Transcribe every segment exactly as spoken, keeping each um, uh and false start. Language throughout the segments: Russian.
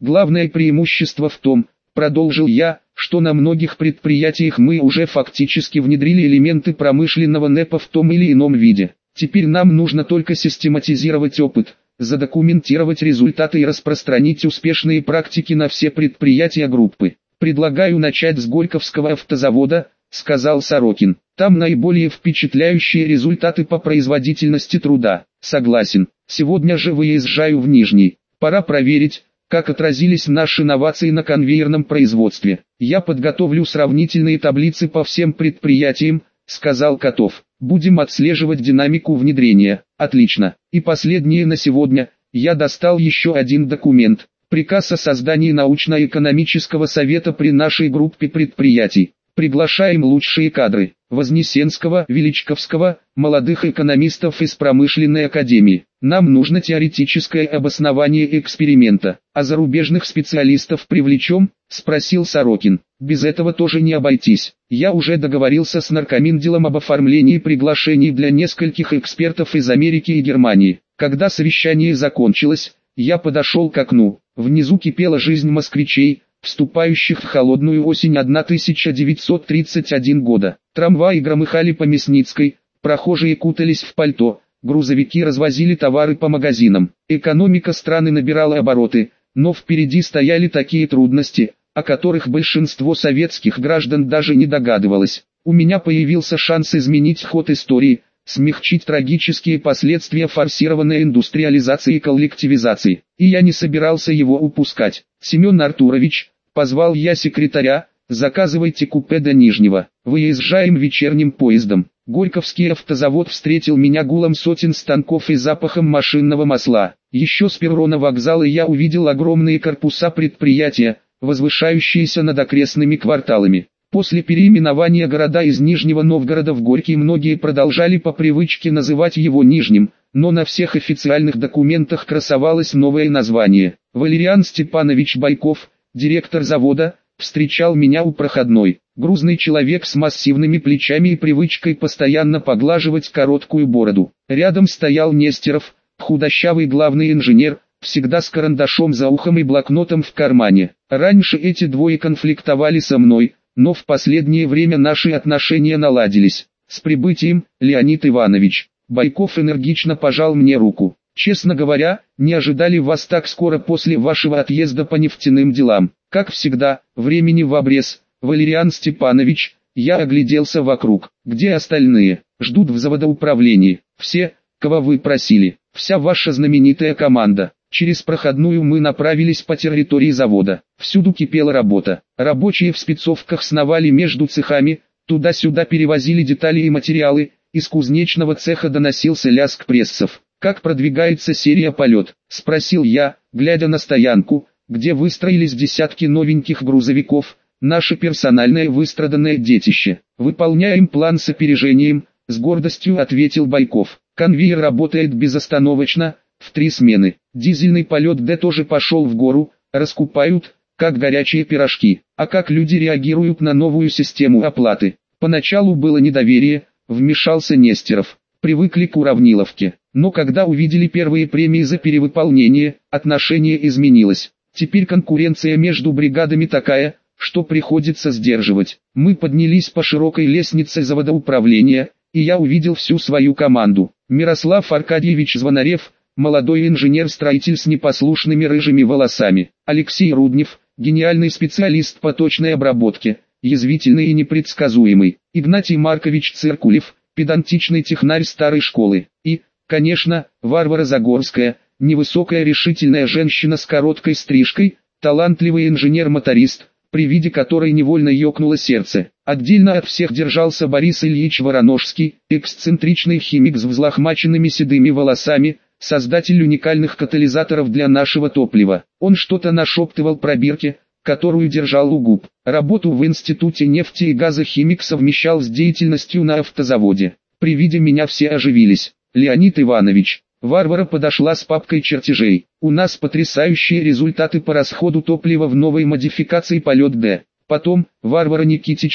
Главное преимущество в том, продолжил я, что на многих предприятиях мы уже фактически внедрили элементы промышленного НЭПа в том или ином виде. Теперь нам нужно только систематизировать опыт, задокументировать результаты и распространить успешные практики на все предприятия группы. «Предлагаю начать с Горьковского автозавода», — сказал Сорокин. «Там наиболее впечатляющие результаты по производительности труда». «Согласен. Сегодня же выезжаю в Нижний. Пора проверить, как отразились наши новации на конвейерном производстве. Я подготовлю сравнительные таблицы по всем предприятиям», — сказал Котов. «Будем отслеживать динамику внедрения». «Отлично. И последнее на сегодня. Я достал еще один документ. Приказ о создании научно-экономического совета при нашей группе предприятий. Приглашаем лучшие кадры. Вознесенского, Величковского, молодых экономистов из промышленной академии. Нам нужно теоретическое обоснование эксперимента. А зарубежных специалистов привлечем?» — спросил Сорокин. «Без этого тоже не обойтись. Я уже договорился с наркоминделом об оформлении приглашений для нескольких экспертов из Америки и Германии». Когда совещание закончилось, я подошел к окну. Внизу кипела жизнь москвичей, вступающих в холодную осень тысяча девятьсот тридцать первого года. Трамваи громыхали по Мясницкой, прохожие кутались в пальто, грузовики развозили товары по магазинам. Экономика страны набирала обороты, но впереди стояли такие трудности, о которых большинство советских граждан даже не догадывалось. У меня появился шанс изменить ход истории, смягчить трагические последствия форсированной индустриализации и коллективизации. И я не собирался его упускать. «Семен Артурович», — позвал я секретаря, — «заказывайте купе до Нижнего. Выезжаем вечерним поездом». Горьковский автозавод встретил меня гулом сотен станков и запахом машинного масла. Еще с перрона вокзала я увидел огромные корпуса предприятия, возвышающиеся над окрестными кварталами. После переименования города из Нижнего Новгорода в Горький многие продолжали по привычке называть его Нижним, но на всех официальных документах красовалось новое название. Валериан Степанович Байков, директор завода, встречал меня у проходной. Грузный человек с массивными плечами и привычкой постоянно поглаживать короткую бороду. Рядом стоял Нестеров, худощавый главный инженер, всегда с карандашом за ухом и блокнотом в кармане. Раньше эти двое конфликтовали со мной, но в последнее время наши отношения наладились. «С прибытием, Леонид Иванович!» Байков энергично пожал мне руку. «Честно говоря, не ожидали вас так скоро после вашего отъезда по нефтяным делам. Как всегда, времени в обрез, Валериан Степанович». Я огляделся вокруг. «Где остальные?» «Ждут в заводоуправлении. Все, кого вы просили. Вся ваша знаменитая команда». Через проходную мы направились по территории завода. Всюду кипела работа. Рабочие в спецовках сновали между цехами, туда-сюда перевозили детали и материалы, из кузнечного цеха доносился лязг прессов. «Как продвигается серия полет?» – спросил я, глядя на стоянку, где выстроились десятки новеньких грузовиков, наше персональное выстраданное детище. «Выполняем план с опережением», – с гордостью ответил Байков. «Конвейер работает безостановочно, в три смены. Дизельный полет Д тоже пошел в гору, раскупают, как горячие пирожки. А как люди реагируют на новую систему оплаты?» Поначалу было недоверие, вмешался Нестеров. Привыкли к уравниловке. Но когда увидели первые премии за перевыполнение, отношение изменилось. Теперь конкуренция между бригадами такая, что приходится сдерживать. Мы поднялись по широкой лестнице заводоуправления, и я увидел всю свою команду. Мирослав Аркадьевич Звонарев, молодой инженер-строитель с непослушными рыжими волосами. Алексей Руднев, гениальный специалист по точной обработке, язвительный и непредсказуемый. Игнатий Маркович Циркулев, педантичный технарь старой школы. И, конечно, Варвара Загорская, невысокая решительная женщина с короткой стрижкой, талантливый инженер-моторист, при виде которой невольно ёкнуло сердце. Отдельно от всех держался Борис Ильич Вороножский, эксцентричный химик с взлохмаченными седыми волосами, создатель уникальных катализаторов для нашего топлива. Он что-то нашептывал про бирки, которую держал у губ. Работу в Институте нефти и газа химик совмещал с деятельностью на автозаводе. При виде меня все оживились. «Леонид Иванович». Варвара подошла с папкой чертежей. «У нас потрясающие результаты по расходу топлива в новой модификации полет Д». Потом, «Варвара Никитична,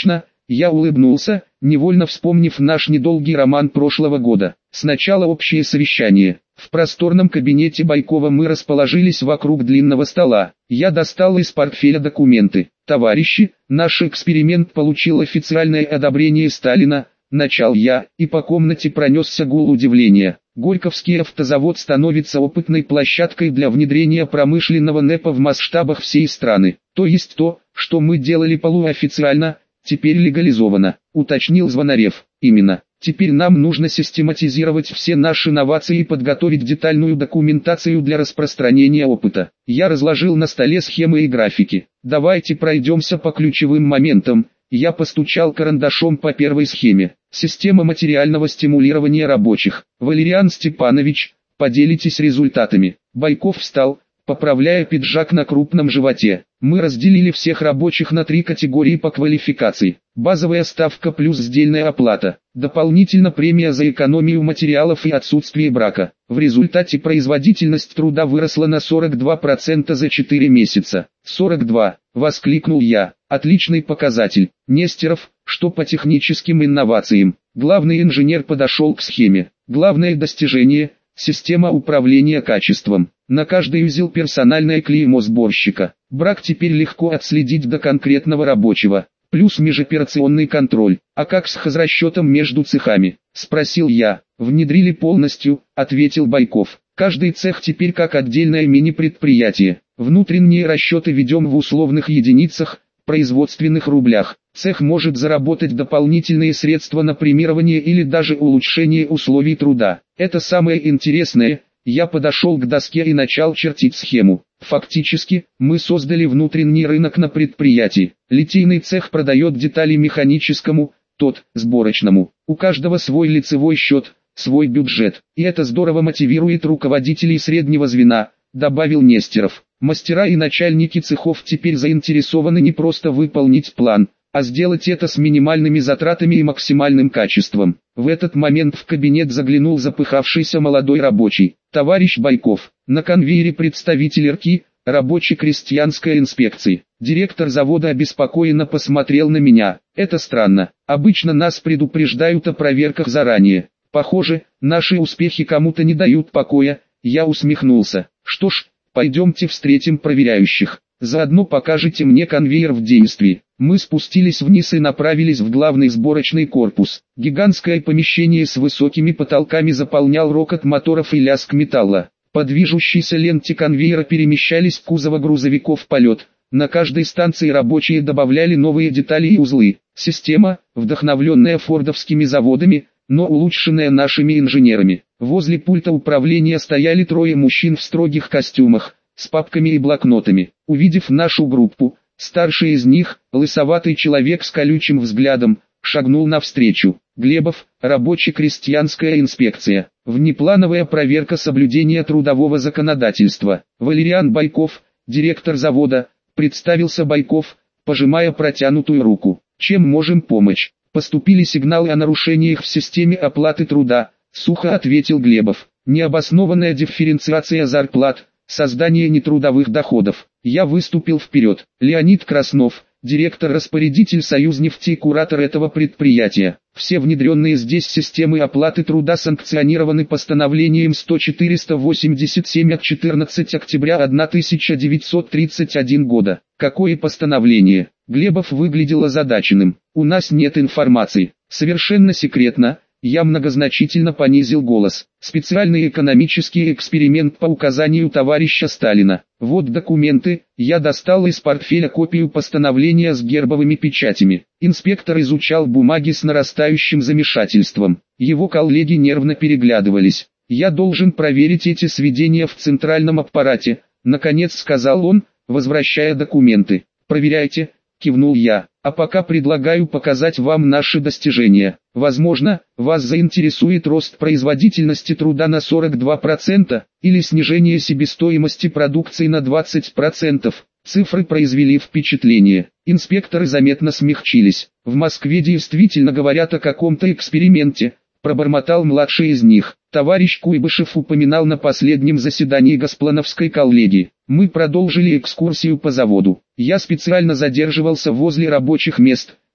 Я улыбнулся, невольно вспомнив наш недолгий роман прошлого года. Сначала общее совещание. В просторном кабинете Байкова мы расположились вокруг длинного стола. Я достал из портфеля документы. «Товарищи, наш эксперимент получил официальное одобрение Сталина», — начал я, и по комнате пронесся гул удивления. Горьковский автозавод становится опытной площадкой для внедрения промышленного НЭПа в масштабах всей страны. То есть то, что мы делали полуофициально, теперь легализовано, уточнил Звонарев. Именно. Теперь нам нужно систематизировать все наши новации и подготовить детальную документацию для распространения опыта. Я разложил на столе схемы и графики. Давайте пройдемся по ключевым моментам. Я постучал карандашом по первой схеме. Система материального стимулирования рабочих. Валериан Степанович, поделитесь результатами. Байков встал, поправляя пиджак на крупном животе. Мы разделили всех рабочих на три категории по квалификации. Базовая ставка плюс сдельная оплата. Дополнительно премия за экономию материалов и отсутствие брака. В результате производительность труда выросла на сорок два процента за четыре месяца. сорок два, воскликнул я. Отличный показатель. Нестеров, что по техническим инновациям. Главный инженер подошел к схеме. Главное достижение – система управления качеством. На каждый узел персональное клеймо сборщика. Брак теперь легко отследить до конкретного рабочего. Плюс межоперационный контроль. А как с хозрасчетом между цехами? Спросил я. Внедрили полностью, ответил Байков. Каждый цех теперь как отдельное мини-предприятие. Внутренние расчеты ведем в условных единицах, производственных рублях. Цех может заработать дополнительные средства на премирование или даже улучшение условий труда. Это самое интересное. Я подошел к доске и начал чертить схему. Фактически, мы создали внутренний рынок на предприятии. Литейный цех продает детали механическому, тот – сборочному. У каждого свой лицевой счет, свой бюджет. И это здорово мотивирует руководителей среднего звена, добавил Нестеров. Мастера и начальники цехов теперь заинтересованы не просто выполнить план, а сделать это с минимальными затратами и максимальным качеством. В этот момент в кабинет заглянул запыхавшийся молодой рабочий. Товарищ Байков, на конвейере представитель РКИ, рабочей крестьянской инспекции. Директор завода обеспокоенно посмотрел на меня. Это странно. Обычно нас предупреждают о проверках заранее. Похоже, наши успехи кому-то не дают покоя. Я усмехнулся. Что ж, пойдемте встретим проверяющих. Заодно покажете мне конвейер в действии. Мы спустились вниз и направились в главный сборочный корпус. Гигантское помещение с высокими потолками заполнял рокот моторов и лязг металла. По движущейся ленте конвейера перемещались кузовы грузовиков в полет. На каждой станции рабочие добавляли новые детали и узлы. Система, вдохновленная фордовскими заводами, но улучшенная нашими инженерами. Возле пульта управления стояли трое мужчин в строгих костюмах, с папками и блокнотами. Увидев нашу группу, старший из них, лысоватый человек с колючим взглядом, шагнул навстречу. Глебов, рабоче-крестьянская инспекция. Внеплановая проверка соблюдения трудового законодательства. Валериан Байков, директор завода, представился Байков, пожимая протянутую руку. Чем можем помочь? Поступили сигналы о нарушениях в системе оплаты труда, сухо ответил Глебов. Необоснованная дифференциация зарплат, создание нетрудовых доходов. Я выступил вперед. Леонид Краснов, директор-распорядитель Союзнефти и куратор этого предприятия. Все внедренные здесь системы оплаты труда санкционированы постановлением сто четыреста восемьдесят семь от четырнадцатого октября тысяча девятьсот тридцать первого года. Какое постановление? Глебов выглядел озадаченным. У нас нет информации. Совершенно секретно. Я многозначительно понизил голос. Специальный экономический эксперимент по указанию товарища Сталина. Вот документы. Я достал из портфеля копию постановления с гербовыми печатями. Инспектор изучал бумаги с нарастающим замешательством. Его коллеги нервно переглядывались. Я должен проверить эти сведения в центральном аппарате, наконец сказал он, возвращая документы. Проверяйте, кивнул я. А пока предлагаю показать вам наши достижения. Возможно, вас заинтересует рост производительности труда на сорок два процента, или снижение себестоимости продукции на двадцать процентов. Цифры произвели впечатление. Инспекторы заметно смягчились. В Москве действительно говорят о каком-то эксперименте, пробормотал младший из них. Товарищ Куйбышев упоминал на последнем заседании Госплановской коллегии. Мы продолжили экскурсию по заводу. Я специально задерживался возле рабочих мест,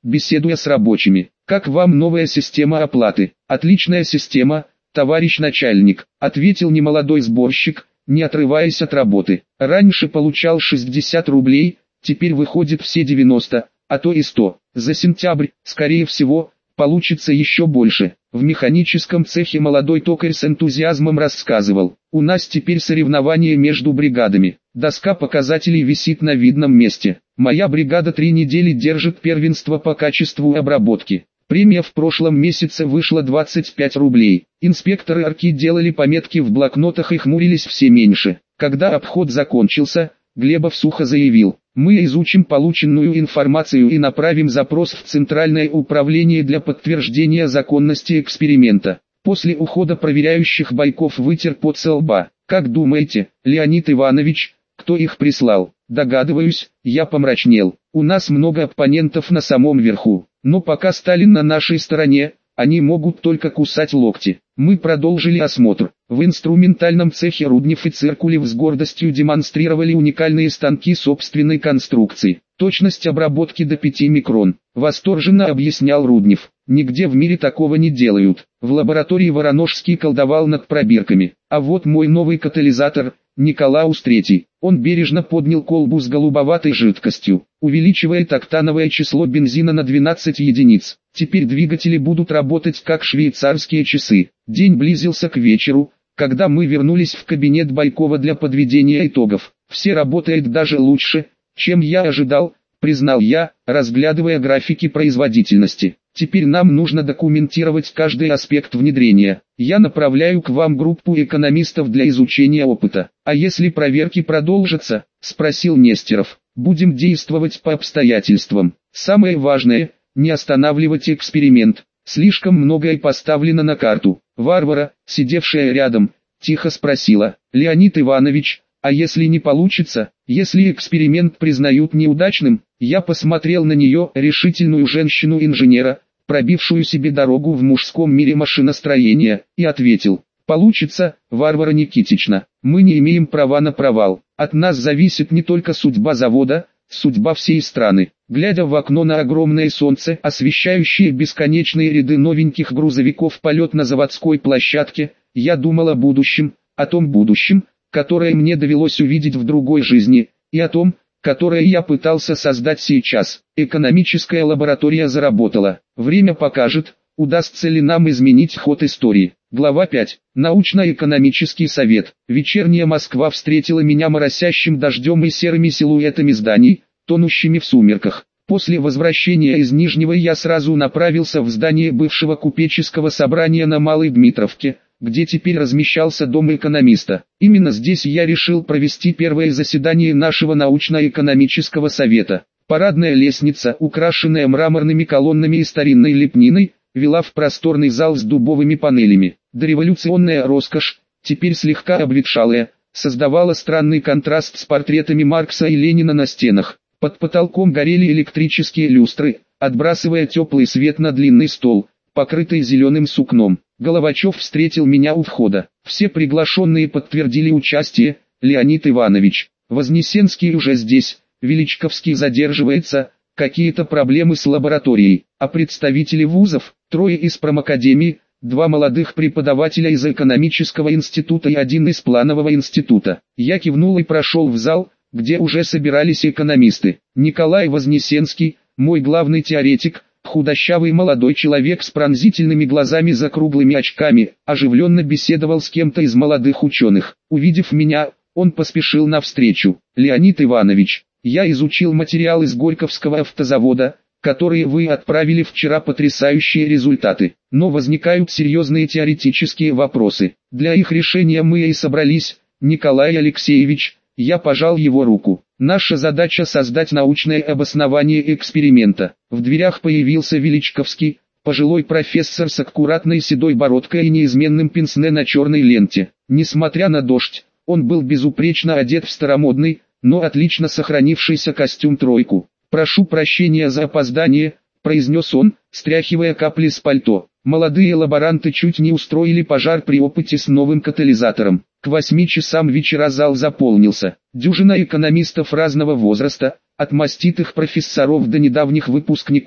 беседуя с рабочими. «Как вам новая система оплаты?» «Отличная система, товарищ начальник», — ответил немолодой сборщик, не отрываясь от работы. «Раньше получал шестьдесят рублей, теперь выходит все девяносто, а то и сто. За сентябрь, скорее всего, получится еще больше». В механическом цехе молодой токарь с энтузиазмом рассказывал: «У нас теперь соревнования между бригадами. Доска показателей висит на видном месте. Моя бригада три недели держит первенство по качеству обработки. Премия в прошлом месяце вышла двадцать пять рублей. Инспекторы арки делали пометки в блокнотах и хмурились все меньше. Когда обход закончился, Глебов сухо заявил: «Мы изучим полученную информацию и направим запрос в Центральное управление для подтверждения законности эксперимента». После ухода проверяющих Байков вытер пот со лба. «Как думаете, Леонид Иванович, кто их прислал?» «Догадываюсь», я помрачнел. «У нас много оппонентов на самом верху, но пока Сталин на нашей стороне, они могут только кусать локти». Мы продолжили осмотр. В инструментальном цехе Руднев и Циркулев с гордостью демонстрировали уникальные станки собственной конструкции. Точность обработки до пяти микрон. Восторженно объяснял Руднев. Нигде в мире такого не делают. В лаборатории Вороножский колдовал над пробирками. А вот мой новый катализатор, Николаус третий. Он бережно поднял колбу с голубоватой жидкостью, увеличивает октановое число бензина на двенадцать единиц. Теперь двигатели будут работать как швейцарские часы. День близился к вечеру, когда мы вернулись в кабинет Байкова для подведения итогов. «Все работает даже лучше, чем я ожидал», признал я, разглядывая графики производительности. «Теперь нам нужно документировать каждый аспект внедрения. Я направляю к вам группу экономистов для изучения опыта». «А если проверки продолжатся?» – спросил Нестеров. «Будем действовать по обстоятельствам. Самое важное – не останавливать эксперимент. Слишком многое поставлено на карту». Варвара, сидевшая рядом, тихо спросила: «Леонид Иванович, а если не получится, если эксперимент признают неудачным?» Я посмотрел на нее, решительную женщину-инженера, пробившую себе дорогу в мужском мире машиностроения, и ответил: «Получится, Варвара Никитична, мы не имеем права на провал. От нас зависит не только судьба завода, судьба всей страны». Глядя в окно на огромное солнце, освещающее бесконечные ряды новеньких грузовиков полет на заводской площадке, я думал о будущем, о том будущем, которое мне довелось увидеть в другой жизни, и о том, которое я пытался создать сейчас. Экономическая лаборатория заработала. Время покажет, удастся ли нам изменить ход истории. Глава пять. Научно-экономический совет. Вечерняя Москва встретила меня моросящим дождем и серыми силуэтами зданий, тонущими в сумерках. После возвращения из Нижнего я сразу направился в здание бывшего купеческого собрания на Малой Дмитровке, где теперь размещался дом экономиста. Именно здесь я решил провести первое заседание нашего научно-экономического совета. Парадная лестница, украшенная мраморными колоннами и старинной лепниной, вела в просторный зал с дубовыми панелями. Дореволюционная роскошь, теперь слегка обветшалая, создавала странный контраст с портретами Маркса и Ленина на стенах. Под потолком горели электрические люстры, отбрасывая теплый свет на длинный стол, покрытый зеленым сукном. Головачев встретил меня у входа. Все приглашенные подтвердили участие. «Леонид Иванович, Вознесенский уже здесь, Величковский задерживается, какие-то проблемы с лабораторией, а представители вузов, трое из промакадемии, два молодых преподавателя из экономического института и один из планового института». Я кивнул и прошел в зал, где уже собирались экономисты. Николай Вознесенский, мой главный теоретик, худощавый молодой человек с пронзительными глазами за круглыми очками, оживленно беседовал с кем-то из молодых ученых. Увидев меня, он поспешил навстречу. «Леонид Иванович, я изучил материал из Горьковского автозавода, которые вы отправили вчера, потрясающие результаты. Но возникают серьезные теоретические вопросы. Для их решения мы и собрались, Николай Алексеевич». Я пожал его руку. «Наша задача создать научное обоснование эксперимента». В дверях появился Величковский, пожилой профессор с аккуратной седой бородкой и неизменным пенсне на черной ленте. Несмотря на дождь, он был безупречно одет в старомодный, но отлично сохранившийся костюм-тройку. «Прошу прощения за опоздание», — произнес он, стряхивая капли с пальто. «Молодые лаборанты чуть не устроили пожар при опыте с новым катализатором». К восьми часам вечера зал заполнился. Дюжина экономистов разного возраста, от маститых профессоров до недавних выпускников.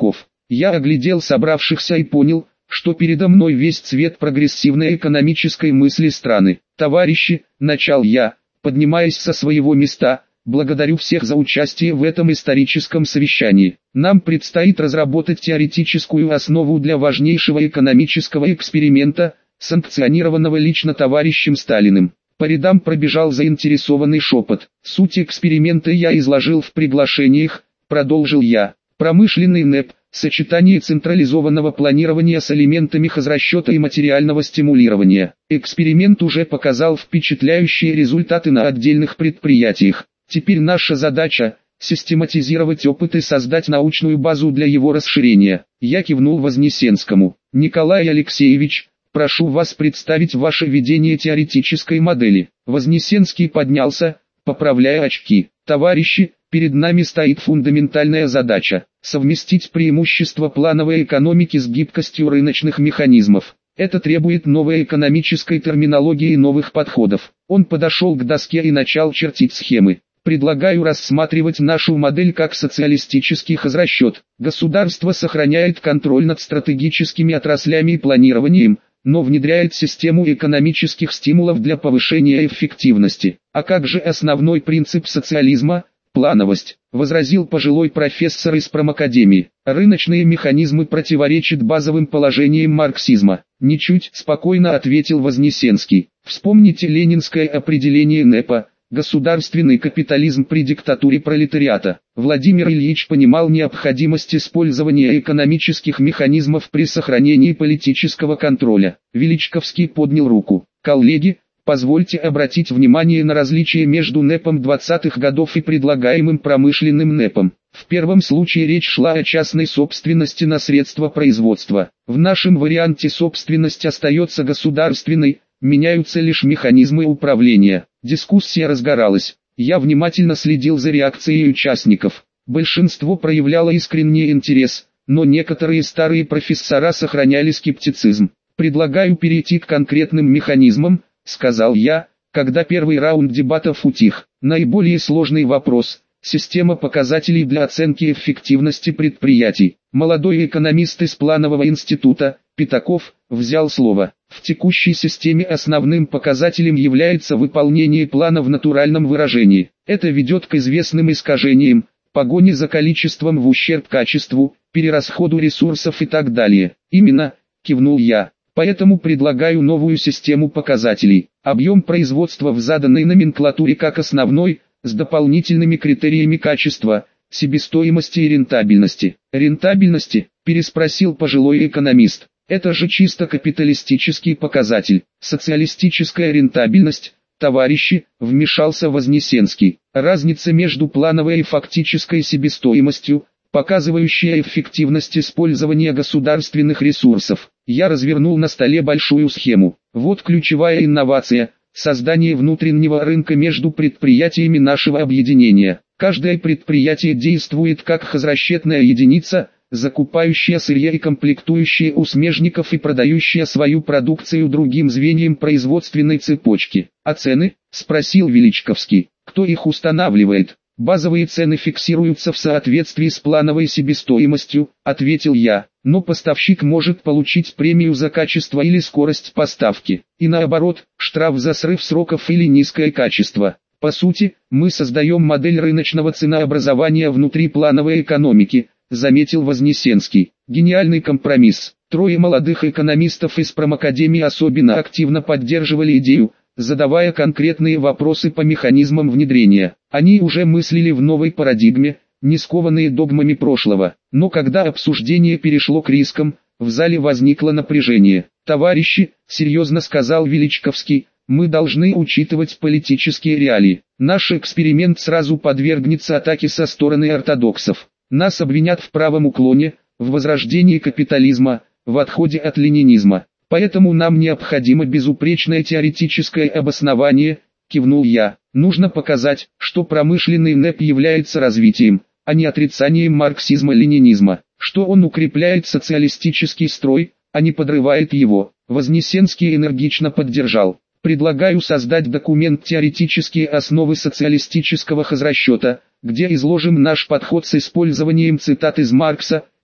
Я оглядел собравшихся и понял, что передо мной весь цвет прогрессивной экономической мысли страны. «Товарищи», — начал я, поднимаясь со своего места, — «благодарю всех за участие в этом историческом совещании. Нам предстоит разработать теоретическую основу для важнейшего экономического эксперимента, санкционированного лично товарищем Сталиным». По рядам пробежал заинтересованный шепот. «Суть эксперимента я изложил в приглашениях», — продолжил я. «Промышленный НЭП, сочетание централизованного планирования с элементами хозрасчета и материального стимулирования. Эксперимент уже показал впечатляющие результаты на отдельных предприятиях. Теперь наша задача – систематизировать опыт и создать научную базу для его расширения». Я кивнул Вознесенскому. «Николай Алексеевич, прошу вас представить ваше видение теоретической модели». Вознесенский поднялся, поправляя очки. «Товарищи, перед нами стоит фундаментальная задача – совместить преимущества плановой экономики с гибкостью рыночных механизмов. Это требует новой экономической терминологии и новых подходов». Он подошел к доске и начал чертить схемы. «Предлагаю рассматривать нашу модель как социалистический хозрасчет. Государство сохраняет контроль над стратегическими отраслями и планированием, но внедряет систему экономических стимулов для повышения эффективности. А как же основной принцип социализма – плановость?» — возразил пожилой профессор из промакадемии. «Рыночные механизмы противоречат базовым положениям марксизма». «Ничуть», — спокойно ответил Вознесенский. «Вспомните ленинское определение НЭПа – государственный капитализм при диктатуре пролетариата». Владимир Ильич понимал необходимость использования экономических механизмов при сохранении политического контроля. Величковский поднял руку. «Коллеги, позвольте обратить внимание на различия между НЭПом двадцатых годов и предлагаемым промышленным НЭПом. В первом случае речь шла о частной собственности на средства производства. В нашем варианте собственность остается государственной, меняются лишь механизмы управления». Дискуссия разгоралась. Я внимательно следил за реакцией участников. Большинство проявляло искренний интерес, но некоторые старые профессора сохраняли скептицизм. «Предлагаю перейти к конкретным механизмам», — сказал я, когда первый раунд дебатов утих. «Наиболее сложный вопрос – система показателей для оценки эффективности предприятий». Молодой экономист из планового института, Пятаков, взял слово. «В текущей системе основным показателем является выполнение плана в натуральном выражении. Это ведет к известным искажениям, погоне за количеством в ущерб качеству, перерасходу ресурсов и так далее». «Именно», — кивнул я. «Поэтому предлагаю новую систему показателей. Объем производства в заданной номенклатуре как основной, с дополнительными критериями качества, себестоимости и рентабельности». «Рентабельности?» – переспросил пожилой экономист. «Это же чисто капиталистический показатель. Социалистическая рентабельность, товарищи», – вмешался Вознесенский. «Разница между плановой и фактической себестоимостью, показывающая эффективность использования государственных ресурсов». Я развернул на столе большую схему. Вот ключевая инновация – создание внутреннего рынка между предприятиями нашего объединения. Каждое предприятие действует как хозрасчетная единица, закупающая сырье и комплектующие у смежников и продающая свою продукцию другим звеньям производственной цепочки. «А цены?» – спросил Величковский. «Кто их устанавливает?» «Базовые цены фиксируются в соответствии с плановой себестоимостью», – ответил я. «Но поставщик может получить премию за качество или скорость поставки. И наоборот, штраф за срыв сроков или низкое качество. По сути, мы создаем модель рыночного ценообразования внутри плановой экономики», – заметил Вознесенский. «Гениальный компромисс». Трое молодых экономистов из промакадемии особенно активно поддерживали идею, задавая конкретные вопросы по механизмам внедрения. Они уже мыслили в новой парадигме, не скованные догмами прошлого. Но когда обсуждение перешло к рискам, в зале возникло напряжение. «Товарищи», — серьезно сказал Величковский, — «мы должны учитывать политические реалии. Наш эксперимент сразу подвергнется атаке со стороны ортодоксов. Нас обвинят в правом уклоне, в возрождении капитализма, в отходе от ленинизма. Поэтому нам необходимо безупречное теоретическое обоснование», — кивнул я. «Нужно показать, что промышленный НЭП является развитием, а не отрицанием марксизма-ленинизма, что он укрепляет социалистический строй, а не подрывает его». Вознесенский энергично поддержал. «Предлагаю создать документ «Теоретические основы социалистического хозрасчета», где изложим наш подход с использованием цитат из Маркса,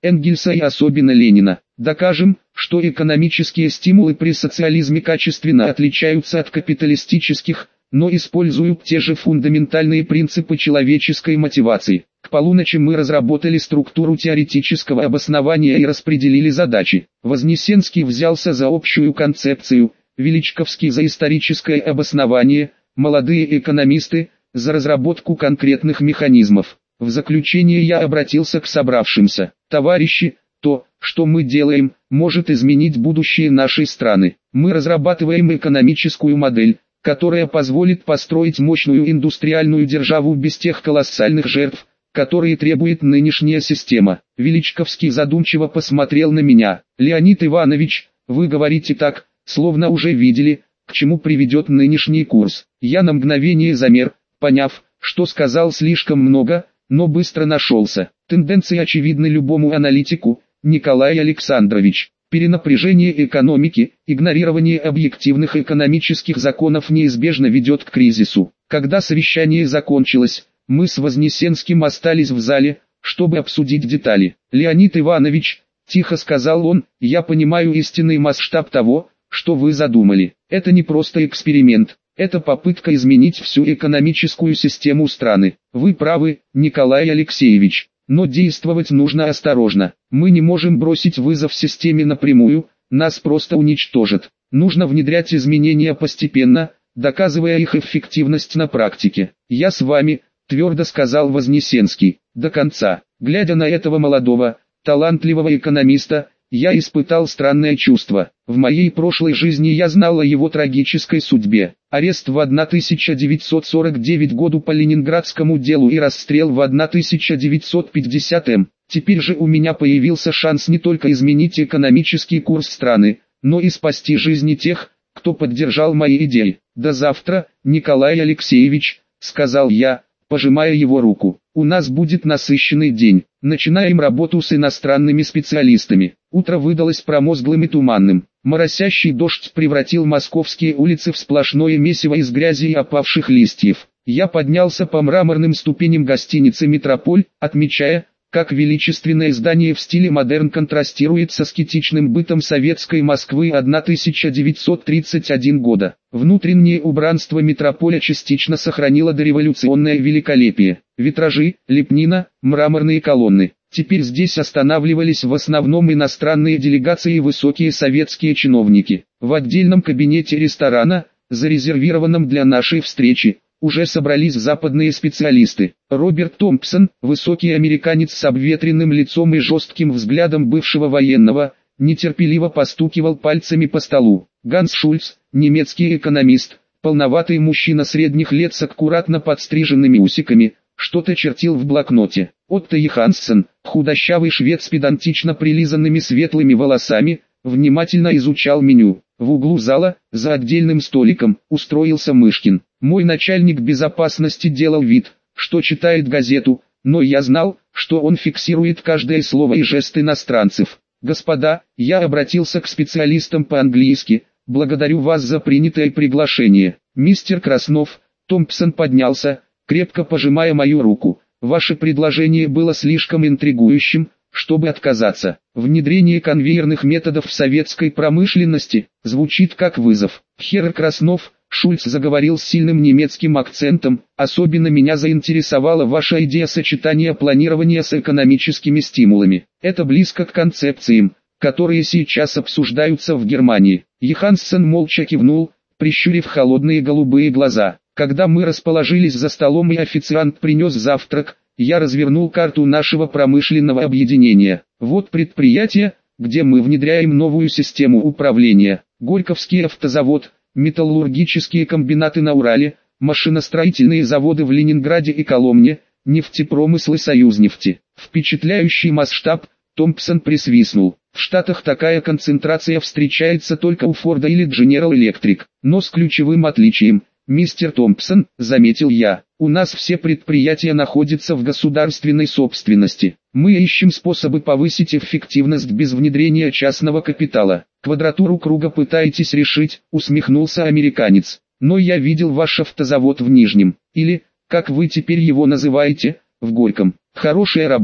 Энгельса и особенно Ленина. Докажем, что экономические стимулы при социализме качественно отличаются от капиталистических, но используют те же фундаментальные принципы человеческой мотивации. К полуночи мы разработали структуру теоретического обоснования и распределили задачи. Вознесенский взялся за общую концепцию, Величковский за историческое обоснование, молодые экономисты за разработку конкретных механизмов. В заключение я обратился к собравшимся. Товарищи, то, что мы делаем, может изменить будущее нашей страны. Мы разрабатываем экономическую модель, которая позволит построить мощную индустриальную державу без тех колоссальных жертв, которые требует нынешняя система. Величковский задумчиво посмотрел на меня. Леонид Иванович, вы говорите так, словно уже видели, к чему приведет нынешний курс. Я на мгновение замер, поняв, что сказал слишком много, но быстро нашелся. Тенденции очевидны любому аналитику, Николай Александрович. Перенапряжение экономики, игнорирование объективных экономических законов неизбежно ведет к кризису. Когда совещание закончилось, мы с Вознесенским остались в зале, чтобы обсудить детали. «Леонид Иванович», — тихо сказал он, — «я понимаю истинный масштаб того, что вы задумали. Это не просто эксперимент, это попытка изменить всю экономическую систему страны. Вы правы, Николай Алексеевич. Но действовать нужно осторожно. Мы не можем бросить вызов системе напрямую, нас просто уничтожат. Нужно внедрять изменения постепенно, доказывая их эффективность на практике. Я с вами, твердо сказал Вознесенский, до конца. Глядя на этого молодого, талантливого экономиста, я испытал странное чувство. В моей прошлой жизни я знал о его трагической судьбе. Арест в тысяча девятьсот сорок девятом году по ленинградскому делу и расстрел в тысяча девятьсот пятидесятом. Теперь же у меня появился шанс не только изменить экономический курс страны, но и спасти жизни тех, кто поддержал мои идеи. «До завтра, Николай Алексеевич», — сказал я, пожимая его руку. «У нас будет насыщенный день. Начинаем работу с иностранными специалистами». Утро выдалось промозглым и туманным. Моросящий дождь превратил московские улицы в сплошное месиво из грязи и опавших листьев. Я поднялся по мраморным ступеням гостиницы «Метрополь», отмечая, как величественное здание в стиле модерн контрастирует с аскетичным бытом советской Москвы тысяча девятьсот тридцать первого года. Внутреннее убранство «Метрополя» частично сохранило дореволюционное великолепие. Витражи, лепнина, мраморные колонны. Теперь здесь останавливались в основном иностранные делегации и высокие советские чиновники. В отдельном кабинете ресторана, зарезервированном для нашей встречи, уже собрались западные специалисты. Роберт Томпсон, высокий американец с обветренным лицом и жестким взглядом бывшего военного, нетерпеливо постукивал пальцами по столу. Ганс Шульц, немецкий экономист, полноватый мужчина средних лет с аккуратно подстриженными усиками, что-то чертил в блокноте. Отто Йоханссен, худощавый швед с педантично прилизанными светлыми волосами, внимательно изучал меню. В углу зала, за отдельным столиком, устроился Мышкин. Мой начальник безопасности делал вид, что читает газету, но я знал, что он фиксирует каждое слово и жест иностранцев. «Господа, я обратился к специалистам по-английски, благодарю вас за принятое приглашение». Мистер Краснов, Томпсон поднялся, крепко пожимая мою руку. «Ваше предложение было слишком интригующим, чтобы отказаться. Внедрение конвейерных методов в советской промышленности звучит как вызов». Херр Краснов, Шульц заговорил с сильным немецким акцентом, особенно меня заинтересовала ваша идея сочетания планирования с экономическими стимулами. Это близко к концепциям, которые сейчас обсуждаются в Германии. Йоханссен молча кивнул, прищурив холодные голубые глаза. Когда мы расположились за столом и официант принес завтрак, я развернул карту нашего промышленного объединения. Вот предприятие, где мы внедряем новую систему управления. Горьковский автозавод, металлургические комбинаты на Урале, машиностроительные заводы в Ленинграде и Коломне, нефтепромыслы Союзнефти. Впечатляющий масштаб, Томпсон присвистнул. В Штатах такая концентрация встречается только у Форда или General Electric, но с ключевым отличием. «Мистер Томпсон», — заметил я, — «у нас все предприятия находятся в государственной собственности. Мы ищем способы повысить эффективность без внедрения частного капитала. Квадратуру круга пытаетесь решить», — усмехнулся американец. «Но я видел ваш автозавод в Нижнем, или, как вы теперь его называете, в Горьком. Хорошая работа.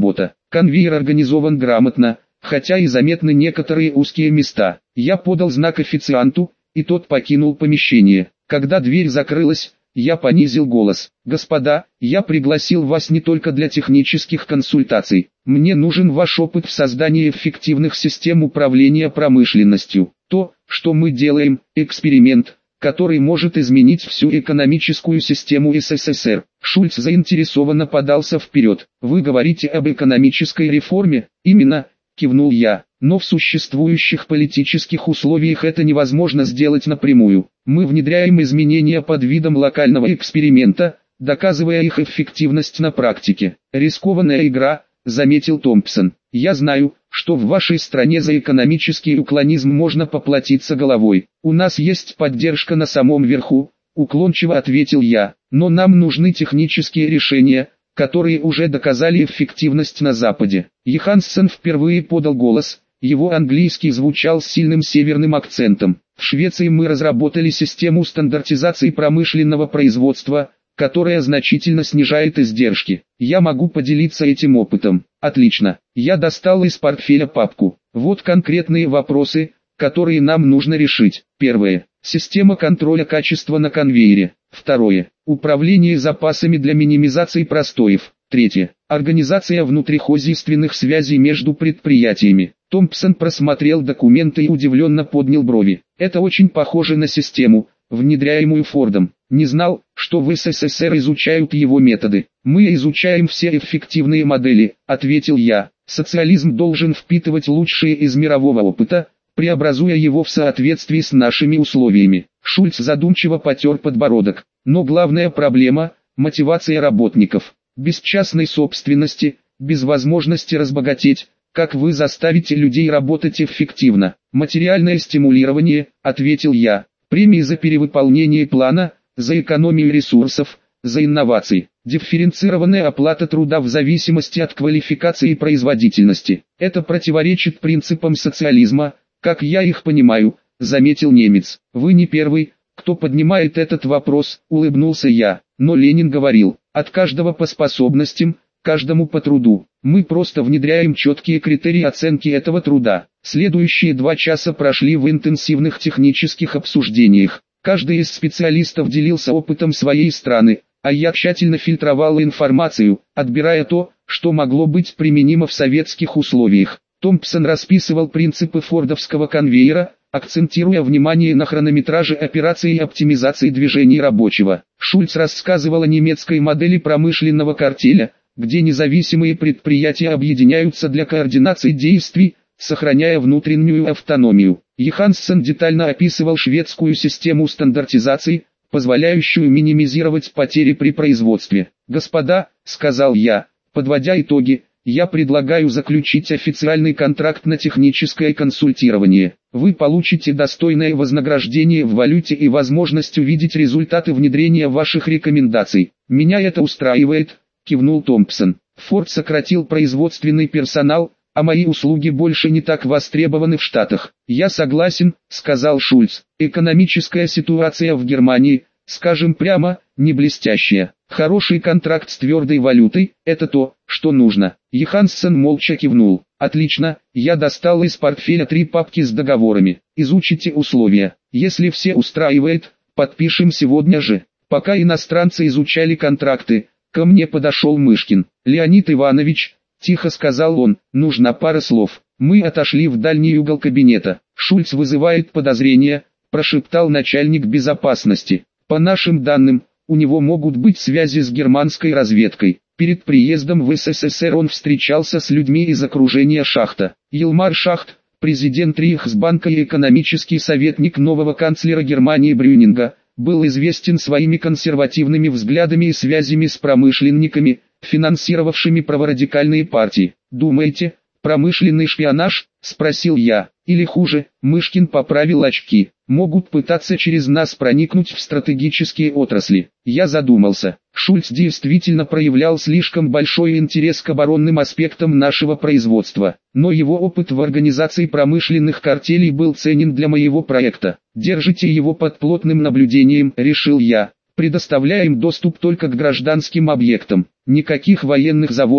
Конвейер организован грамотно, хотя и заметны некоторые узкие места. Я подал знак официанту, и тот покинул помещение. Когда дверь закрылась, я понизил голос. «Господа, я пригласил вас не только для технических консультаций. Мне нужен ваш опыт в создании эффективных систем управления промышленностью. То, что мы делаем, эксперимент, который может изменить всю экономическую систему СССР». Шульц заинтересованно подался вперед. «Вы говорите об экономической реформе?» «Именно», кивнул я. «Но в существующих политических условиях это невозможно сделать напрямую. Мы внедряем изменения под видом локального эксперимента, доказывая их эффективность на практике. Рискованная игра», заметил Томпсон. «Я знаю, что в вашей стране за экономический уклонизм можно поплатиться головой. У нас есть поддержка на самом верху», уклончиво ответил я. «Но нам нужны технические решения, которые уже доказали эффективность на Западе». Йоханссен впервые подал голос, его английский звучал с сильным северным акцентом. «В Швеции мы разработали систему стандартизации промышленного производства, которая значительно снижает издержки. Я могу поделиться этим опытом». «Отлично». Я достал из портфеля папку. «Вот конкретные вопросы, которые нам нужно решить». Первое. Система контроля качества на конвейере. Второе. Управление запасами для минимизации простоев. Третье. Организация внутрихозяйственных связей между предприятиями. Томпсон просмотрел документы и удивленно поднял брови. «Это очень похоже на систему, внедряемую Фордом. Не знал, что в СССР изучают его методы». «Мы изучаем все эффективные модели», — ответил я. «Социализм должен впитывать лучшее из мирового опыта, преобразуя его в соответствии с нашими условиями». Шульц задумчиво потер подбородок. «Но главная проблема – мотивация работников. Без частной собственности, без возможности разбогатеть, как вы заставите людей работать эффективно?» «Материальное стимулирование», – ответил я. «Премии за перевыполнение плана, за экономию ресурсов, за инновации. Дифференцированная оплата труда в зависимости от квалификации и производительности. Это противоречит принципам социализма, как я их понимаю», — заметил немец. «Вы не первый, кто поднимает этот вопрос», — улыбнулся я. «Но Ленин говорил, от каждого по способностям, каждому по труду. Мы просто внедряем четкие критерии оценки этого труда». Следующие два часа прошли в интенсивных технических обсуждениях. Каждый из специалистов делился опытом своей страны, а я тщательно фильтровал информацию, отбирая то, что могло быть применимо в советских условиях. Томпсон расписывал принципы фордовского конвейера, акцентируя внимание на хронометраже операции и оптимизации движений рабочего. Шульц рассказывал о немецкой модели промышленного картеля, где независимые предприятия объединяются для координации действий, сохраняя внутреннюю автономию. Йоханссен детально описывал шведскую систему стандартизации, позволяющую минимизировать потери при производстве. «Господа», — сказал я, подводя итоги, «я предлагаю заключить официальный контракт на техническое консультирование. Вы получите достойное вознаграждение в валюте и возможность увидеть результаты внедрения ваших рекомендаций». «Меня это устраивает», — кивнул Томпсон. «Форд сократил производственный персонал, а мои услуги больше не так востребованы в Штатах». «Я согласен», — сказал Шульц. «Экономическая ситуация в Германии, скажем прямо, не блестящая. Хороший контракт с твердой валютой – это то, что нужно». Йоханссен молча кивнул. «Отлично, я достал из портфеля три папки с договорами. Изучите условия. Если все устраивает, подпишем сегодня же». Пока иностранцы изучали контракты, ко мне подошел Мышкин. «Леонид Иванович», — тихо сказал он, — «нужна пара слов». Мы отошли в дальний угол кабинета. «Шульц вызывает подозрения», — прошептал начальник безопасности. «По нашим данным, у него могут быть связи с германской разведкой. Перед приездом в СССР он встречался с людьми из окружения Шахта. Елмар Шахт, президент Рейхсбанка и экономический советник нового канцлера Германии Брюнинга, был известен своими консервативными взглядами и связями с промышленниками, финансировавшими праворадикальные партии. Думаете, промышленный шпионаж?» – спросил я. «Или хуже», – Мышкин поправил очки, – «могут пытаться через нас проникнуть в стратегические отрасли». Я задумался. Шульц действительно проявлял слишком большой интерес к оборонным аспектам нашего производства, но его опыт в организации промышленных картелей был ценен для моего проекта. «Держите его под плотным наблюдением», – решил я. «Предоставляем доступ только к гражданским объектам. Никаких военных заводов,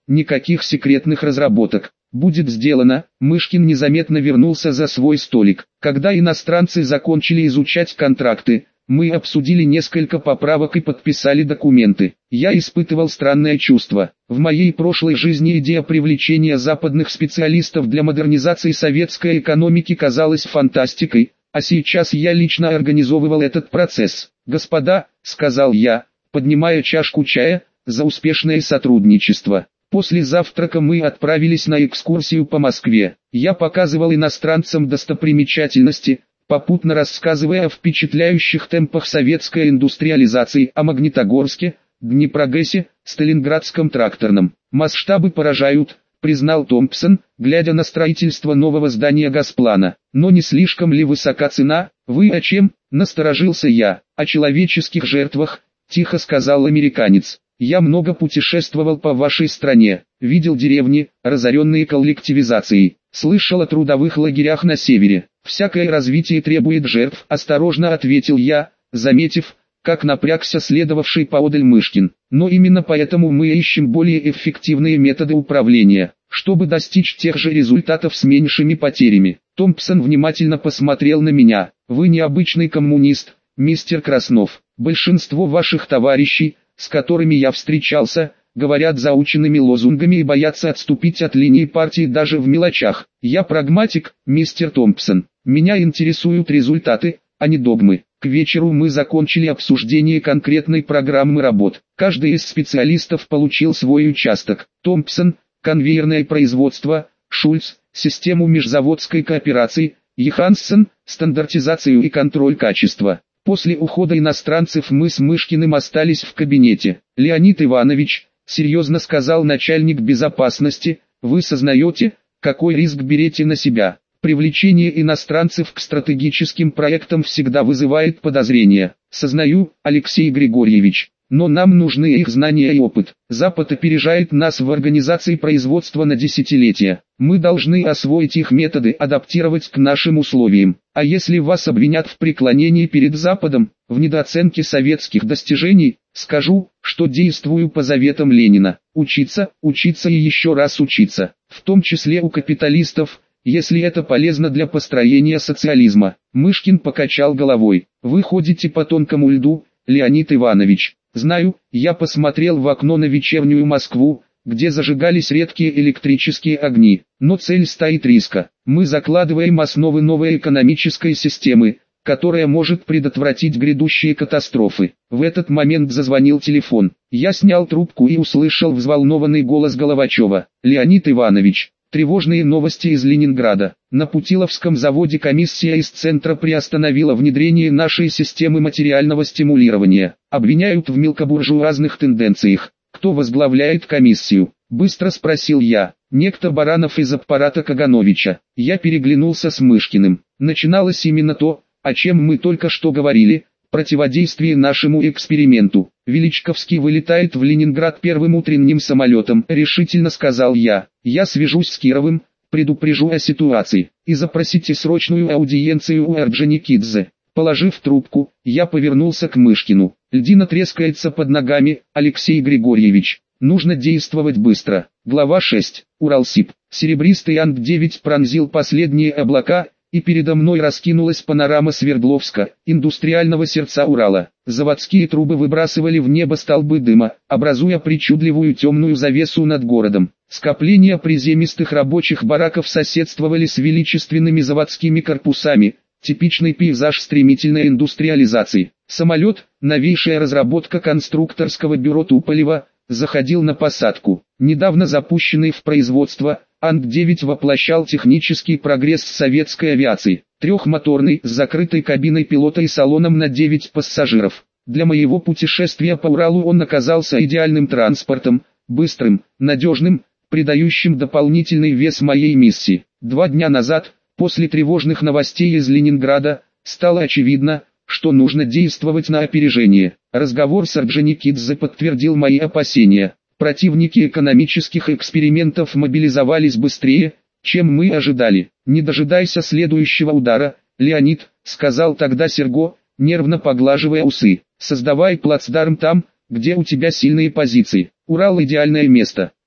никаких секретных разработок. Будет сделано. Мышкин незаметно вернулся за свой столик. Когда иностранцы закончили изучать контракты, мы обсудили несколько поправок и подписали документы. Я испытывал странное чувство. В моей прошлой жизни идея привлечения западных специалистов для модернизации советской экономики казалась фантастикой, а сейчас я лично организовывал этот процесс. «Господа», — сказал я, поднимая чашку чая, — «за успешное сотрудничество». После завтрака мы отправились на экскурсию по Москве. Я показывал иностранцам достопримечательности, попутно рассказывая о впечатляющих темпах советской индустриализации, о Магнитогорске, Днепрогэсе, Сталинградском тракторном. «Масштабы поражают», — признал Томпсон, глядя на строительство нового здания Госплана. «Но не слишком ли высока цена?» «Вы о чем?» — насторожился я. «О человеческих жертвах», — тихо сказал американец. «Я много путешествовал по вашей стране, видел деревни, разоренные коллективизацией, слышал о трудовых лагерях на севере. Всякое развитие требует жертв», — осторожно ответил я, заметив, как напрягся следовавший поодаль Мышкин. «Но именно поэтому мы ищем более эффективные методы управления, чтобы достичь тех же результатов с меньшими потерями». Томпсон внимательно посмотрел на меня. «Вы необычный коммунист, мистер Краснов. Большинство ваших товарищей, с которыми я встречался, говорят заученными лозунгами и боятся отступить от линии партии даже в мелочах. Я прагматик, мистер Томпсон. Меня интересуют результаты, а не догмы». К вечеру мы закончили обсуждение конкретной программы работ. Каждый из специалистов получил свой участок. Томпсон – конвейерное производство, Шульц – систему межзаводской кооперации, Йоханссен – стандартизацию и контроль качества. После ухода иностранцев мы с Мышкиным остались в кабинете. «Леонид Иванович», — серьезно сказал начальник безопасности, — «вы сознаете, какой риск берете на себя? Привлечение иностранцев к стратегическим проектам всегда вызывает подозрения». «Сознаю, Алексей Григорьевич, но нам нужны их знания и опыт. Запад опережает нас в организации производства на десятилетия. Мы должны освоить их методы, адаптировать к нашим условиям. А если вас обвинят в преклонении перед Западом, в недооценке советских достижений, скажу, что действую по заветам Ленина. Учиться, учиться и еще раз учиться, в том числе у капиталистов, если это полезно для построения социализма». Мышкин покачал головой. «Вы ходите по тонкому льду, Леонид Иванович». «Знаю», — я посмотрел в окно на вечернюю Москву, где зажигались редкие электрические огни. «Но цель стоит риска. Мы закладываем основы новой экономической системы, которая может предотвратить грядущие катастрофы». В этот момент зазвонил телефон. Я снял трубку и услышал взволнованный голос Головачева. «Леонид Иванович, тревожные новости из Ленинграда. На Путиловском заводе комиссия из центра приостановила внедрение нашей системы материального стимулирования. Обвиняют в мелкобуржуазных тенденциях. Кто возглавляет комиссию?» Быстро спросил я. «Некто Баранов из аппарата Кагановича». Я переглянулся с Мышкиным. Начиналось именно то, о чем мы только что говорили, противодействие нашему эксперименту. «Величковский вылетает в Ленинград первым утренним самолетом», — решительно сказал я. «Я свяжусь с Кировым, предупрежу о ситуации, и запросите срочную аудиенцию у Орджоникидзе». Положив трубку, я повернулся к Мышкину. «Льдина трескается под ногами, Алексей Григорьевич. Нужно действовать быстро». Глава шесть. Уралсиб. Серебристый Ан девять пронзил последние облака, и передо мной раскинулась панорама Свердловска, индустриального сердца Урала. Заводские трубы выбрасывали в небо столбы дыма, образуя причудливую темную завесу над городом. Скопления приземистых рабочих бараков соседствовали с величественными заводскими корпусами, типичный пейзаж стремительной индустриализации. Самолет, новейшая разработка конструкторского бюро Туполева, заходил на посадку. Недавно запущенный в производство, Ан девять воплощал технический прогресс советской авиации. Трехмоторный, с закрытой кабиной пилота и салоном на девять пассажиров. Для моего путешествия по Уралу он оказался идеальным транспортом, быстрым, надежным, придающим дополнительный вес моей миссии. Два дня назад, после тревожных новостей из Ленинграда, стало очевидно, что нужно действовать на опережение. Разговор с Орджоникидзе подтвердил мои опасения. Противники экономических экспериментов мобилизовались быстрее, чем мы ожидали. «Не дожидайся следующего удара, Леонид», — сказал тогда Серго, нервно поглаживая усы. «Создавай плацдарм там, где у тебя сильные позиции. Урал — идеальное место.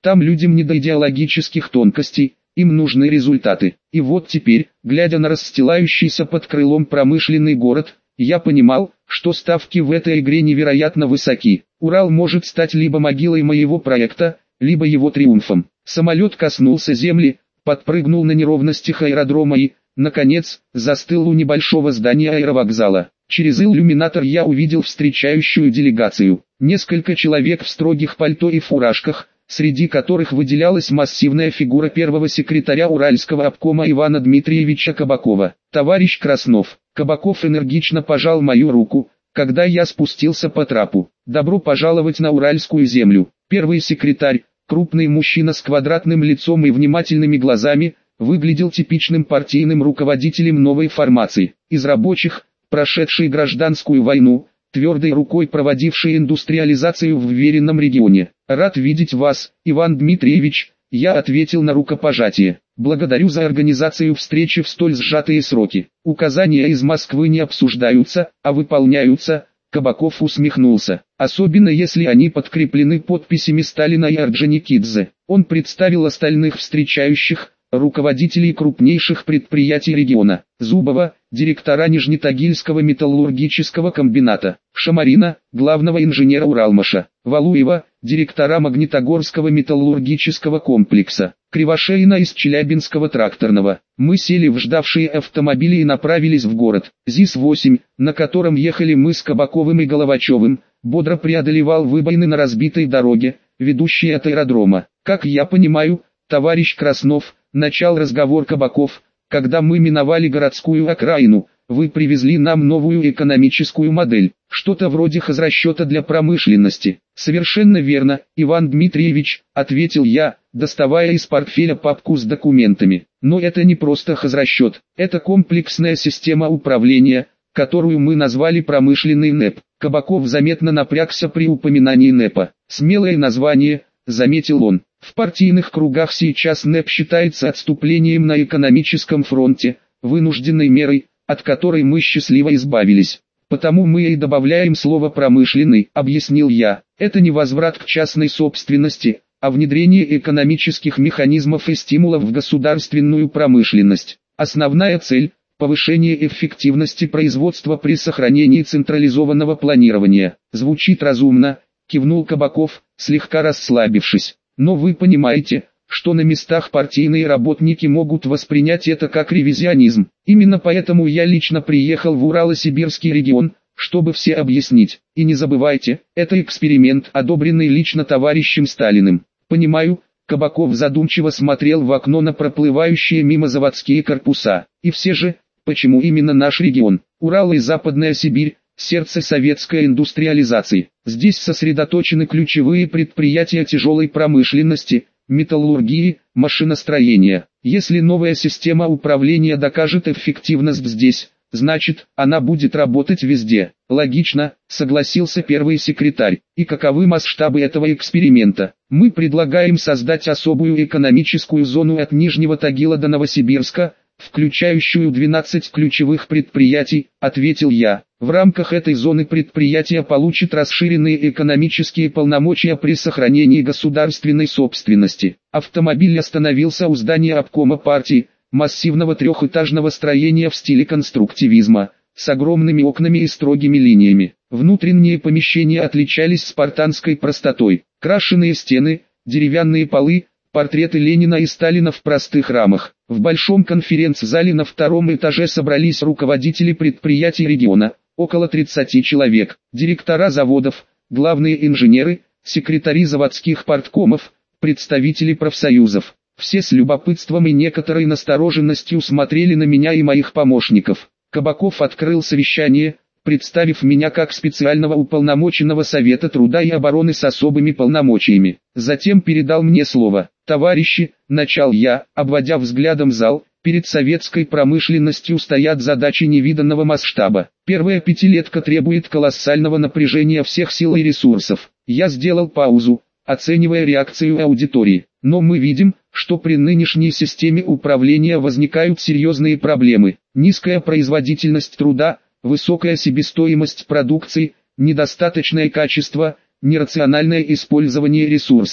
Там людям не до идеологических тонкостей, им нужны результаты. И вот теперь, глядя на расстилающийся под крылом промышленный город, я понимал, что ставки в этой игре невероятно высоки. Урал может стать либо могилой моего проекта, либо его триумфом. Самолет коснулся земли, подпрыгнул на неровностях аэродрома и, наконец, застыл у небольшого здания аэровокзала. Через иллюминатор я увидел встречающую делегацию. Несколько человек в строгих пальто и фуражках, среди которых выделялась массивная фигура первого секретаря Уральского обкома Ивана Дмитриевича Кабакова. «Товарищ Краснов». Кабаков энергично пожал мою руку, когда я спустился по трапу. «Добро пожаловать на Уральскую землю». Первый секретарь, крупный мужчина с квадратным лицом и внимательными глазами, выглядел типичным партийным руководителем новой формации. Из рабочих, прошедший гражданскую войну, твердой рукой проводивший индустриализацию в вверенном регионе. «Рад видеть вас, Иван Дмитриевич», — я ответил на рукопожатие. «Благодарю за организацию встречи в столь сжатые сроки. Указания из Москвы не обсуждаются, а выполняются». Кабаков усмехнулся. «Особенно если они подкреплены подписями Сталина и Орджоникидзе». Он представил остальных встречающих, руководителей крупнейших предприятий региона: Зубова, директора Нижнетагильского металлургического комбината; Шамарина, главного инженера Уралмаша; Валуева, директора Магнитогорского металлургического комплекса; Кривошеина из Челябинского тракторного. Мы сели в ждавшие автомобили и направились в город. ЗИС восемь, на котором ехали мы с Кабаковым и Головачевым, бодро преодолевал выбоины на разбитой дороге, ведущей от аэродрома. «Как я понимаю, товарищ Краснов», — начал разговор Кабаков, — «когда мы миновали городскую окраину, вы привезли нам новую экономическую модель, что-то вроде хозрасчета для промышленности». «Совершенно верно, Иван Дмитриевич», — ответил я, доставая из портфеля папку с документами. «Но это не просто хозрасчет, это комплексная система управления, которую мы назвали промышленный НЭП». Кабаков заметно напрягся при упоминании НЭПа. «Смелое название», — заметил он. «В партийных кругах сейчас НЭП считается отступлением на экономическом фронте, вынужденной мерой, от которой мы счастливо избавились. Потому мы и добавляем слово «промышленный», — объяснил я. Это не возврат к частной собственности, а внедрение экономических механизмов и стимулов в государственную промышленность. Основная цель – повышение эффективности производства при сохранении централизованного планирования. Звучит разумно, кивнул Кабаков, слегка расслабившись. Но вы понимаете, что на местах партийные работники могут воспринять это как ревизионизм. Именно поэтому я лично приехал в Урало-Сибирский регион, чтобы все объяснить. И не забывайте, это эксперимент, одобренный лично товарищем Сталиным. Понимаю, Кабаков задумчиво смотрел в окно на проплывающие мимо заводские корпуса. И все же, почему именно наш регион? Урал и Западная Сибирь, сердце советской индустриализации. Здесь сосредоточены ключевые предприятия тяжелой промышленности, металлургии, машиностроения. Если новая система управления докажет эффективность здесь, значит, она будет работать везде. Логично, согласился первый секретарь. И каковы масштабы этого эксперимента? Мы предлагаем создать особую экономическую зону от Нижнего Тагила до Новосибирска, включающую двенадцать ключевых предприятий, ответил я. В рамках этой зоны предприятия получат расширенные экономические полномочия при сохранении государственной собственности. Автомобиль остановился у здания обкома партии, массивного трехэтажного строения в стиле конструктивизма, с огромными окнами и строгими линиями. Внутренние помещения отличались спартанской простотой. Крашеные стены, деревянные полы, портреты Ленина и Сталина в простых рамах. В большом конференц-зале на втором этаже собрались руководители предприятий региона, около тридцати человек, директора заводов, главные инженеры, секретари заводских парткомов, представители профсоюзов. Все с любопытством и некоторой настороженностью смотрели на меня и моих помощников. Кабаков открыл совещание, представив меня как специального уполномоченного Совета труда и обороны с особыми полномочиями. Затем передал мне слово. «Товарищи», — начал я, обводя взглядом зал, — «перед советской промышленностью стоят задачи невиданного масштаба. Первая пятилетка требует колоссального напряжения всех сил и ресурсов». Я сделал паузу, оценивая реакцию аудитории. Но мы видим, что при нынешней системе управления возникают серьезные проблемы. Низкая производительность труда, высокая себестоимость продукции, недостаточное качество, нерациональное использование ресурсов.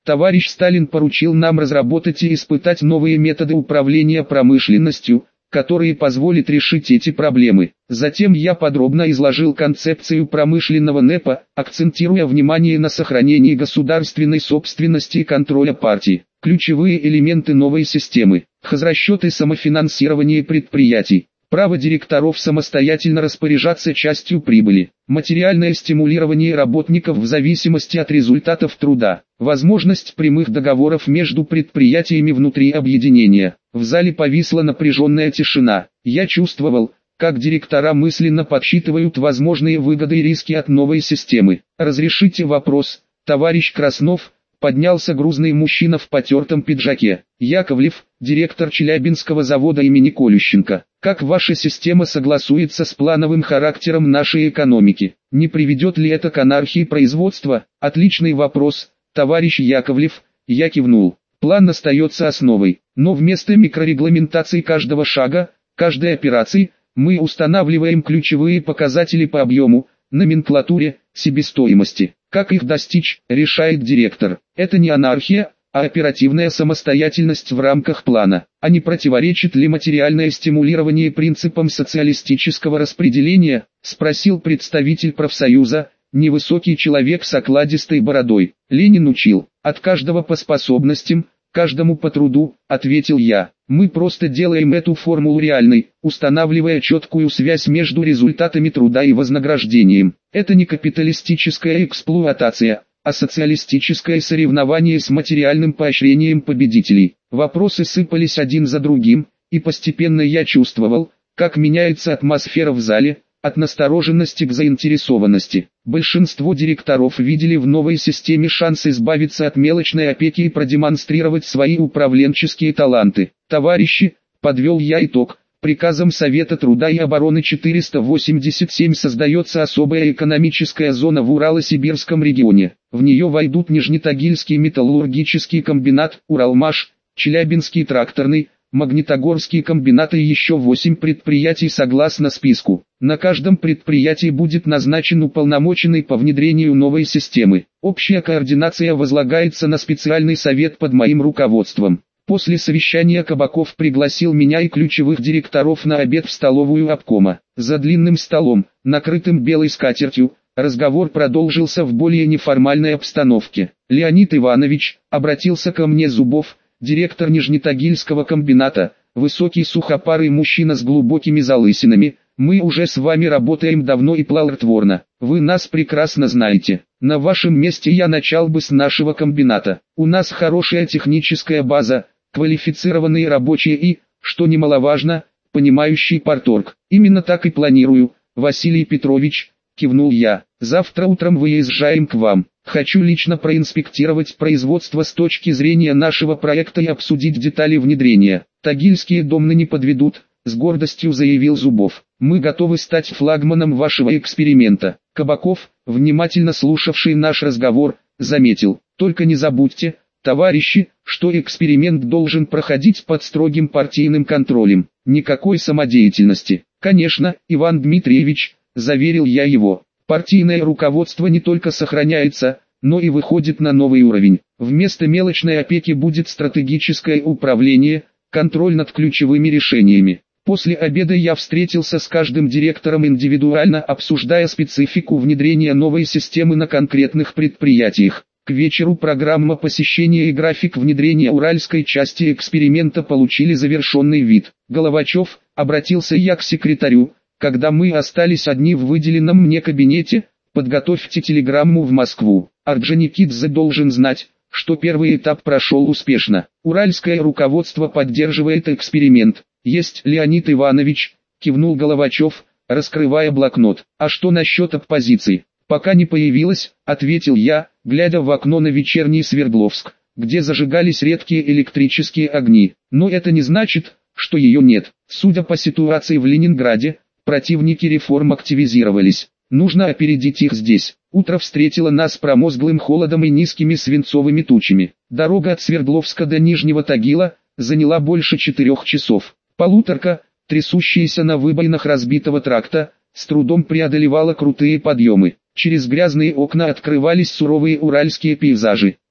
Товарищ Сталин поручил нам разработать и испытать новые методы управления промышленностью, которые позволят решить эти проблемы. Затем я подробно изложил концепцию промышленного НЭПа, акцентируя внимание на сохранении государственной собственности и контроля партии. Ключевые элементы новой системы: хозрасчет и самофинансирование предприятий, право директоров самостоятельно распоряжаться частью прибыли, материальное стимулирование работников в зависимости от результатов труда, возможность прямых договоров между предприятиями внутри объединения. В зале повисла напряженная тишина. Я чувствовал, как директора мысленно подсчитывают возможные выгоды и риски от новой системы. «Разрешите вопрос, товарищ Краснов?» Поднялся грузный мужчина в потертом пиджаке. «Яковлев, директор Челябинского завода имени Колющенко. Как ваша система согласуется с плановым характером нашей экономики? Не приведет ли это к анархии производства?» «Отличный вопрос, товарищ Яковлев», я кивнул. «План остается основой, но вместо микрорегламентации каждого шага, каждой операции, мы устанавливаем ключевые показатели по объему, номенклатуре, себестоимости. Как их достичь, решает директор. Это не анархия, а оперативная самостоятельность в рамках плана. А не противоречит ли материальное стимулирование принципам социалистического распределения?» спросил представитель профсоюза, невысокий человек с окладистой бородой. «Ленин учил, от каждого по способностям, каждому по труду», ответил я. «Мы просто делаем эту формулу реальной, устанавливая четкую связь между результатами труда и вознаграждением. Это не капиталистическая эксплуатация, а социалистическое соревнование с материальным поощрением победителей». Вопросы сыпались один за другим, и постепенно я чувствовал, как меняется атмосфера в зале, от настороженности к заинтересованности. Большинство директоров видели в новой системе шанс избавиться от мелочной опеки и продемонстрировать свои управленческие таланты. «Товарищи», подвел я итог, приказом Совета труда и обороны четыреста восемьдесят семь создается особая экономическая зона в Урало-Сибирском регионе. В нее войдут Нижнетагильский металлургический комбинат, Уралмаш, Челябинский тракторный, Магнитогорские комбинаты и еще восемь предприятий согласно списку. На каждом предприятии будет назначен уполномоченный по внедрению новой системы. Общая координация возлагается на специальный совет под моим руководством. После совещания Кабаков пригласил меня и ключевых директоров на обед в столовую обкома. За длинным столом, накрытым белой скатертью, разговор продолжился в более неформальной обстановке. «Леонид Иванович», обратился ко мне Зубов, директор Нижнетагильского комбината, высокий сухопарый мужчина с глубокими залысинами, «мы уже с вами работаем давно и плодотворно. Вы нас прекрасно знаете. На вашем месте я начал бы с нашего комбината. У нас хорошая техническая база, квалифицированные рабочие и, что немаловажно, понимающий парторг. Именно так и планирую, Василий Петрович», кивнул я. «Завтра утром выезжаем к вам. Хочу лично проинспектировать производство с точки зрения нашего проекта и обсудить детали внедрения. Тагильские домны не подведут», с гордостью заявил Зубов. «Мы готовы стать флагманом вашего эксперимента». Кабаков, внимательно слушавший наш разговор, заметил: «Только не забудьте, товарищи, что эксперимент должен проходить под строгим партийным контролем. Никакой самодеятельности». «Конечно, Иван Дмитриевич», заверил я его. «Партийное руководство не только сохраняется, но и выходит на новый уровень. Вместо мелочной опеки будет стратегическое управление, контроль над ключевыми решениями». После обеда я встретился с каждым директором индивидуально, обсуждая специфику внедрения новой системы на конкретных предприятиях. К вечеру программа посещения и график внедрения уральской части эксперимента получили завершенный вид. «Головачев», обратился я к секретарю, когда мы остались одни в выделенном мне кабинете, «подготовьте телеграмму в Москву. Орджоникидзе должен знать, что первый этап прошел успешно. Уральское руководство поддерживает эксперимент». «Есть, Леонид Иванович», кивнул Головачев, раскрывая блокнот. «А что насчет оппозиции?» «Пока не появилась», ответил я, глядя в окно на вечерний Свердловск, где зажигались редкие электрические огни. «Но это не значит, что ее нет. Судя по ситуации в Ленинграде, противники реформ активизировались. Нужно опередить их здесь». Утро встретило нас промозглым холодом и низкими свинцовыми тучами. Дорога от Свердловска до Нижнего Тагила заняла больше четырех часов. Полуторка, трясущаяся на выбоинах разбитого тракта, с трудом преодолевала крутые подъемы. Через грязные окна открывались суровые уральские пейзажи.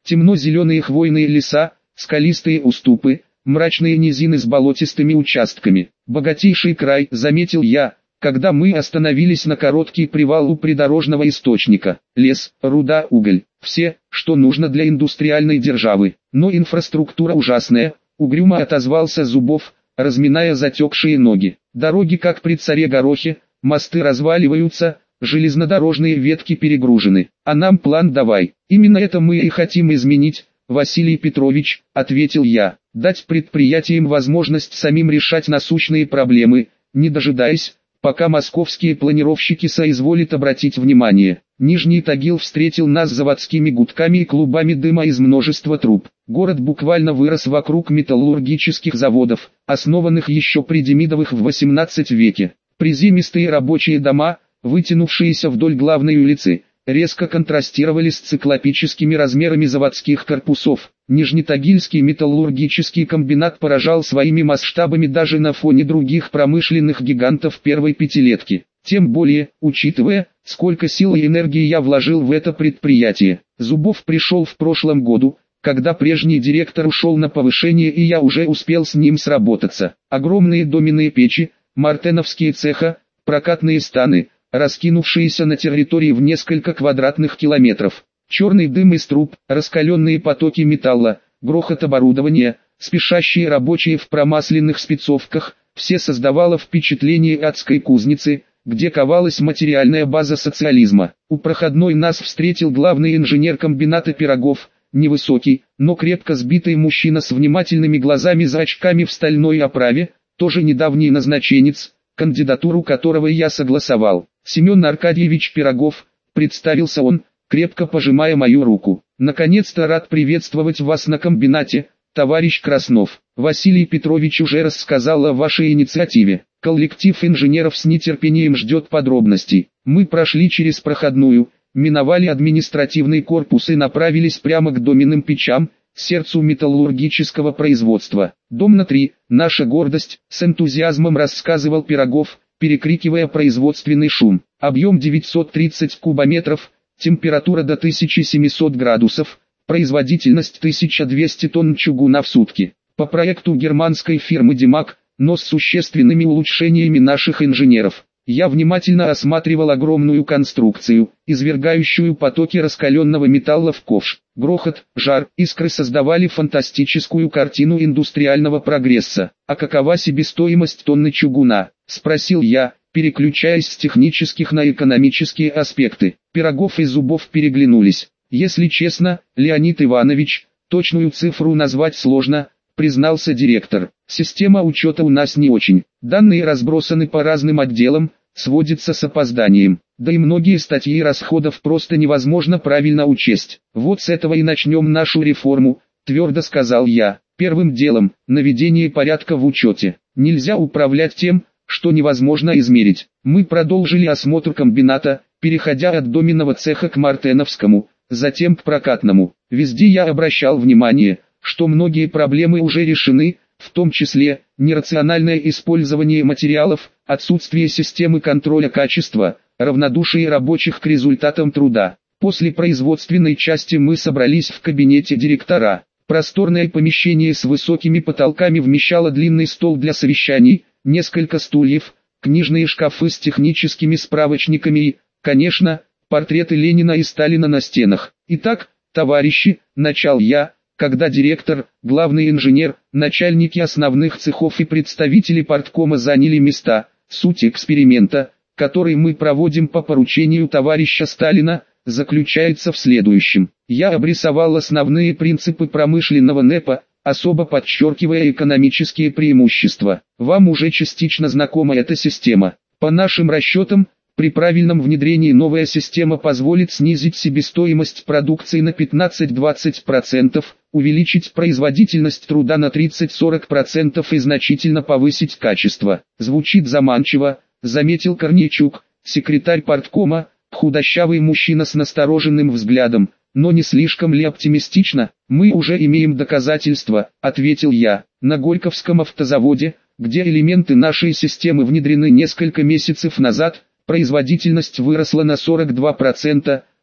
темно-зеленые хвойные леса, скалистые уступы, мрачные низины с болотистыми участками. Богатейший край, заметил я, когда мы остановились на короткий привал у придорожного источника. Лес, руда, уголь, все, что нужно для индустриальной державы. Но инфраструктура ужасная, угрюмо отозвался Зубов, разминая затекшие ноги. Дороги как при царе Горохе, мосты разваливаются, железнодорожные ветки перегружены. А нам план давай. Именно это мы и хотим изменить, Василий Петрович, ответил я. Дать предприятиям возможность самим решать насущные проблемы, не дожидаясь, пока московские планировщики соизволят обратить внимание. Нижний Тагил встретил нас заводскими гудками и клубами дыма из множества труб. Город буквально вырос вокруг металлургических заводов, основанных еще при Демидовых в восемнадцатом веке. Приземистые рабочие дома, вытянувшиеся вдоль главной улицы, резко контрастировали с циклопическими размерами заводских корпусов. Нижнетагильский металлургический комбинат поражал своими масштабами даже на фоне других промышленных гигантов первой пятилетки. Тем более, учитывая, сколько сил и энергии я вложил в это предприятие. Зубов пришел в прошлом году, когда прежний директор ушел на повышение, и я уже успел с ним сработаться. Огромные доменные печи, мартеновские цеха, прокатные станы, раскинувшиеся на территории в несколько квадратных километров. Черный дым из труб, раскаленные потоки металла, грохот оборудования, спешащие рабочие в промасленных спецовках, все создавало впечатление адской кузницы, где ковалась материальная база социализма. У проходной нас встретил главный инженер комбината пирогов, невысокий, но крепко сбитый мужчина с внимательными глазами за очками в стальной оправе, тоже недавний назначенец, кандидатуру которого я согласовал. Семен Аркадьевич Пирогов, представился он, крепко пожимая мою руку. Наконец-то рад приветствовать вас на комбинате, товарищ Краснов. Василий Петрович уже рассказал о вашей инициативе. Коллектив инженеров с нетерпением ждет подробностей. Мы прошли через проходную, миновали административный корпус и направились прямо к доменным печам, сердцу металлургического производства. Дом на три, наша гордость, с энтузиазмом рассказывал Пирогов, перекрикивая производственный шум. Объем девятьсот тридцать кубометров, температура до тысячи семисот градусов, производительность тысяча двести тонн чугуна в сутки. По проекту германской фирмы Демаг, но с существенными улучшениями наших инженеров. Я внимательно осматривал огромную конструкцию, извергающую потоки раскаленного металла в ковш. Грохот, жар, искры создавали фантастическую картину индустриального прогресса. А какова себестоимость тонны чугуна? Спросил я, переключаясь с технических на экономические аспекты. Пирогов и Зубов переглянулись. Если честно, Леонид Иванович, точную цифру назвать сложно, признался директор. Система учета у нас не очень. Данные разбросаны по разным отделам, сводится с опозданием. Да и многие статьи расходов просто невозможно правильно учесть. Вот с этого и начнем нашу реформу, твердо сказал я. Первым делом, наведение порядка в учете. Нельзя управлять тем, что невозможно измерить. Мы продолжили осмотр комбината, переходя от доменного цеха к мартеновскому, затем к прокатному. Везде я обращал внимание, что многие проблемы уже решены, в том числе, нерациональное использование материалов, отсутствие системы контроля качества, равнодушие рабочих к результатам труда. После производственной части мы собрались в кабинете директора. Просторное помещение с высокими потолками вмещало длинный стол для совещаний, несколько стульев, книжные шкафы с техническими справочниками и, конечно, портреты Ленина и Сталина на стенах. Итак, товарищи, начал я, когда директор, главный инженер, начальники основных цехов и представители парткома заняли места. Суть эксперимента, который мы проводим по поручению товарища Сталина, заключается в следующем. Я обрисовал основные принципы промышленного НЭПа, особо подчеркивая экономические преимущества. Вам уже частично знакома эта система. По нашим расчетам, при правильном внедрении новая система позволит снизить себестоимость продукции на пятнадцать-двадцать процентов, увеличить производительность труда на тридцать-сорок процентов и значительно повысить качество. Звучит заманчиво, заметил Корнейчук, секретарь парткома, худощавый мужчина с настороженным взглядом, но не слишком ли оптимистично? Мы уже имеем доказательства, ответил я. На Горьковском автозаводе, где элементы нашей системы внедрены несколько месяцев назад, производительность выросла на сорок два процента,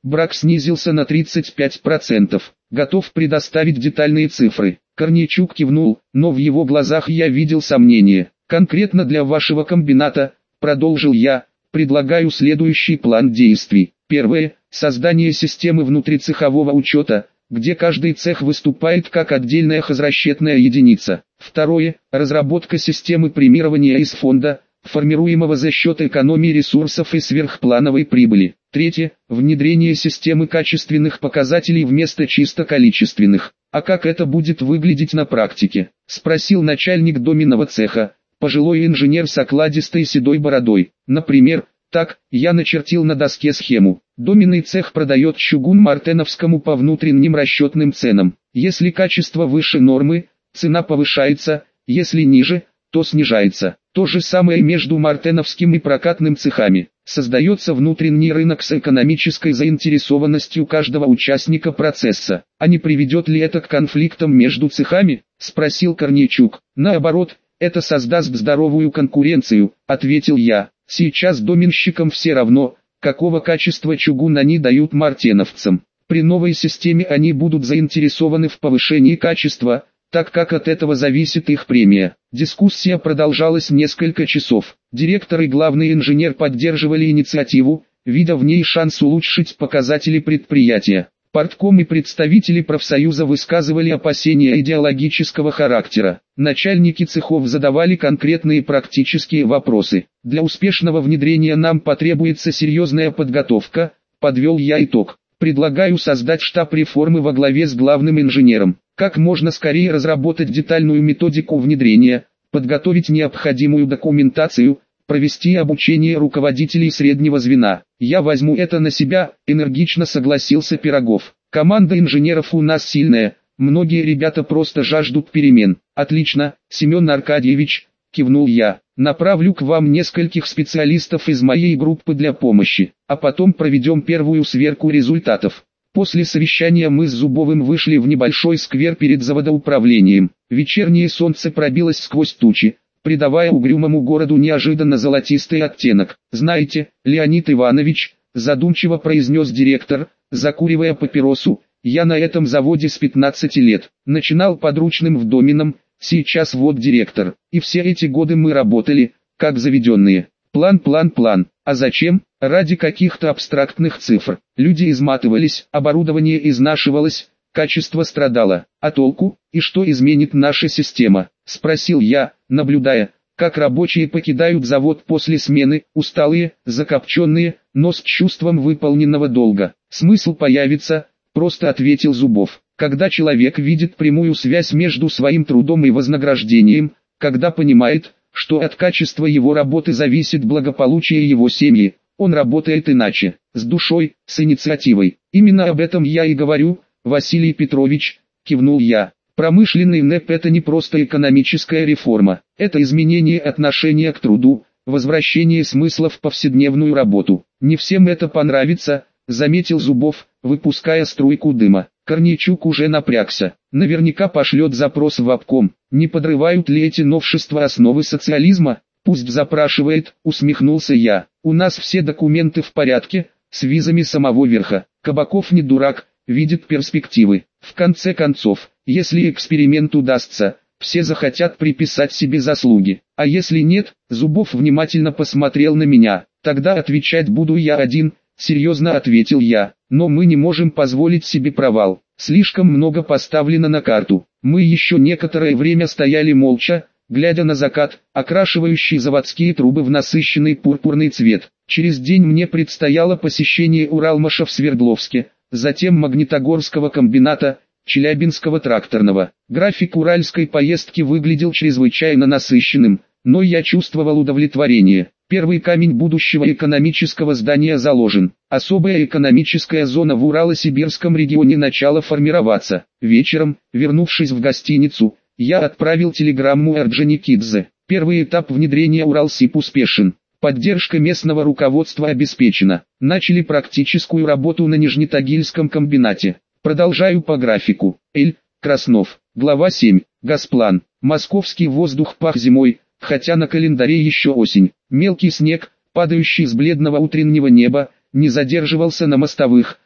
Брак снизился на тридцать пять процентов. Готов предоставить детальные цифры. Корнейчук кивнул, но в его глазах я видел сомнение. Конкретно для вашего комбината, продолжил я, предлагаю следующий план действий. Первое. Создание системы внутрицехового учета, где каждый цех выступает как отдельная хозрасчетная единица. Второе. Разработка системы премирования из фонда, формируемого за счет экономии ресурсов и сверхплановой прибыли. Третье. Внедрение системы качественных показателей вместо чисто количественных. А как это будет выглядеть на практике? Спросил начальник доменного цеха, пожилой инженер с окладистой седой бородой. Например, так, я начертил на доске схему. Доменный цех продает чугун Мартеновскому по внутренним расчетным ценам. Если качество выше нормы, цена повышается, если ниже, то снижается. То же самое между Мартеновским и прокатным цехами. Создается внутренний рынок с экономической заинтересованностью каждого участника процесса. А не приведет ли это к конфликтам между цехами? Спросил Корнейчук. Наоборот, это создаст здоровую конкуренцию, ответил я. Сейчас доменщикам все равно, какого качества чугун они дают мартеновцам. При новой системе они будут заинтересованы в повышении качества, так как от этого зависит их премия. Дискуссия продолжалась несколько часов. Директор и главный инженер поддерживали инициативу, видя в ней шанс улучшить показатели предприятия. Партком и представители профсоюза высказывали опасения идеологического характера. Начальники цехов задавали конкретные практические вопросы. Для успешного внедрения нам потребуется серьезная подготовка, подвел я итог. Предлагаю создать штаб реформы во главе с главным инженером. Как можно скорее разработать детальную методику внедрения, подготовить необходимую документацию, провести обучение руководителей среднего звена. Я возьму это на себя, энергично согласился Пирогов. Команда инженеров у нас сильная, многие ребята просто жаждут перемен. Отлично, Семен Аркадьевич, кивнул я. Направлю к вам нескольких специалистов из моей группы для помощи, а потом проведем первую сверку результатов. После совещания мы с Зубовым вышли в небольшой сквер перед заводоуправлением. Вечернее солнце пробилось сквозь тучи, придавая угрюмому городу неожиданно золотистый оттенок. «Знаете, Леонид Иванович», — задумчиво произнес директор, закуривая папиросу, «я на этом заводе с пятнадцати лет. Начинал подручным в доменном, сейчас вот директор. И все эти годы мы работали, как заведенные. План, план, план. А зачем? Ради каких-то абстрактных цифр. Люди изматывались, оборудование изнашивалось, качество страдало. А толку? И что изменит наша система?» — спросил я, наблюдая, как рабочие покидают завод после смены, усталые, закопченные, но с чувством выполненного долга. «Смысл появится», — просто ответил Зубов. «Когда человек видит прямую связь между своим трудом и вознаграждением, когда понимает, что от качества его работы зависит благополучие его семьи, он работает иначе, с душой, с инициативой. Именно об этом я и говорю, Василий Петрович», — кивнул я. «Промышленный НЭП — это не просто экономическая реформа, это изменение отношения к труду, возвращение смысла в повседневную работу. Не всем это понравится», — заметил Зубов, выпуская струйку дыма. Корнейчук уже напрягся. Наверняка пошлет запрос в обком. Не подрывают ли эти новшества основы социализма? Пусть запрашивает, усмехнулся я. У нас все документы в порядке, с визами самого верха. Кабаков не дурак, видит перспективы. В конце концов, если эксперимент удастся, все захотят приписать себе заслуги. А если нет, Зубов внимательно посмотрел на меня. Тогда отвечать буду я один, серьезно ответил я. Но мы не можем позволить себе провал. Слишком много поставлено на карту. Мы еще некоторое время стояли молча, глядя на закат, окрашивающий заводские трубы в насыщенный пурпурный цвет. Через день мне предстояло посещение Уралмаша в Свердловске, затем Магнитогорского комбината, Челябинского тракторного. График уральской поездки выглядел чрезвычайно насыщенным, но я чувствовал удовлетворение. Первый камень будущего экономического здания заложен. Особая экономическая зона в Урало-Сибирском регионе начала формироваться. Вечером, вернувшись в гостиницу, я отправил телеграмму Орджоникидзе. Первый этап внедрения Уралсиб успешен. Поддержка местного руководства обеспечена. Начали практическую работу на Нижнетагильском комбинате. Продолжаю по графику. Эль, Краснов. Глава семь. Газплан. Московский воздух пах зимой, хотя на календаре еще осень. Мелкий снег, падающий с бледного утреннего неба, не задерживался на мостовых,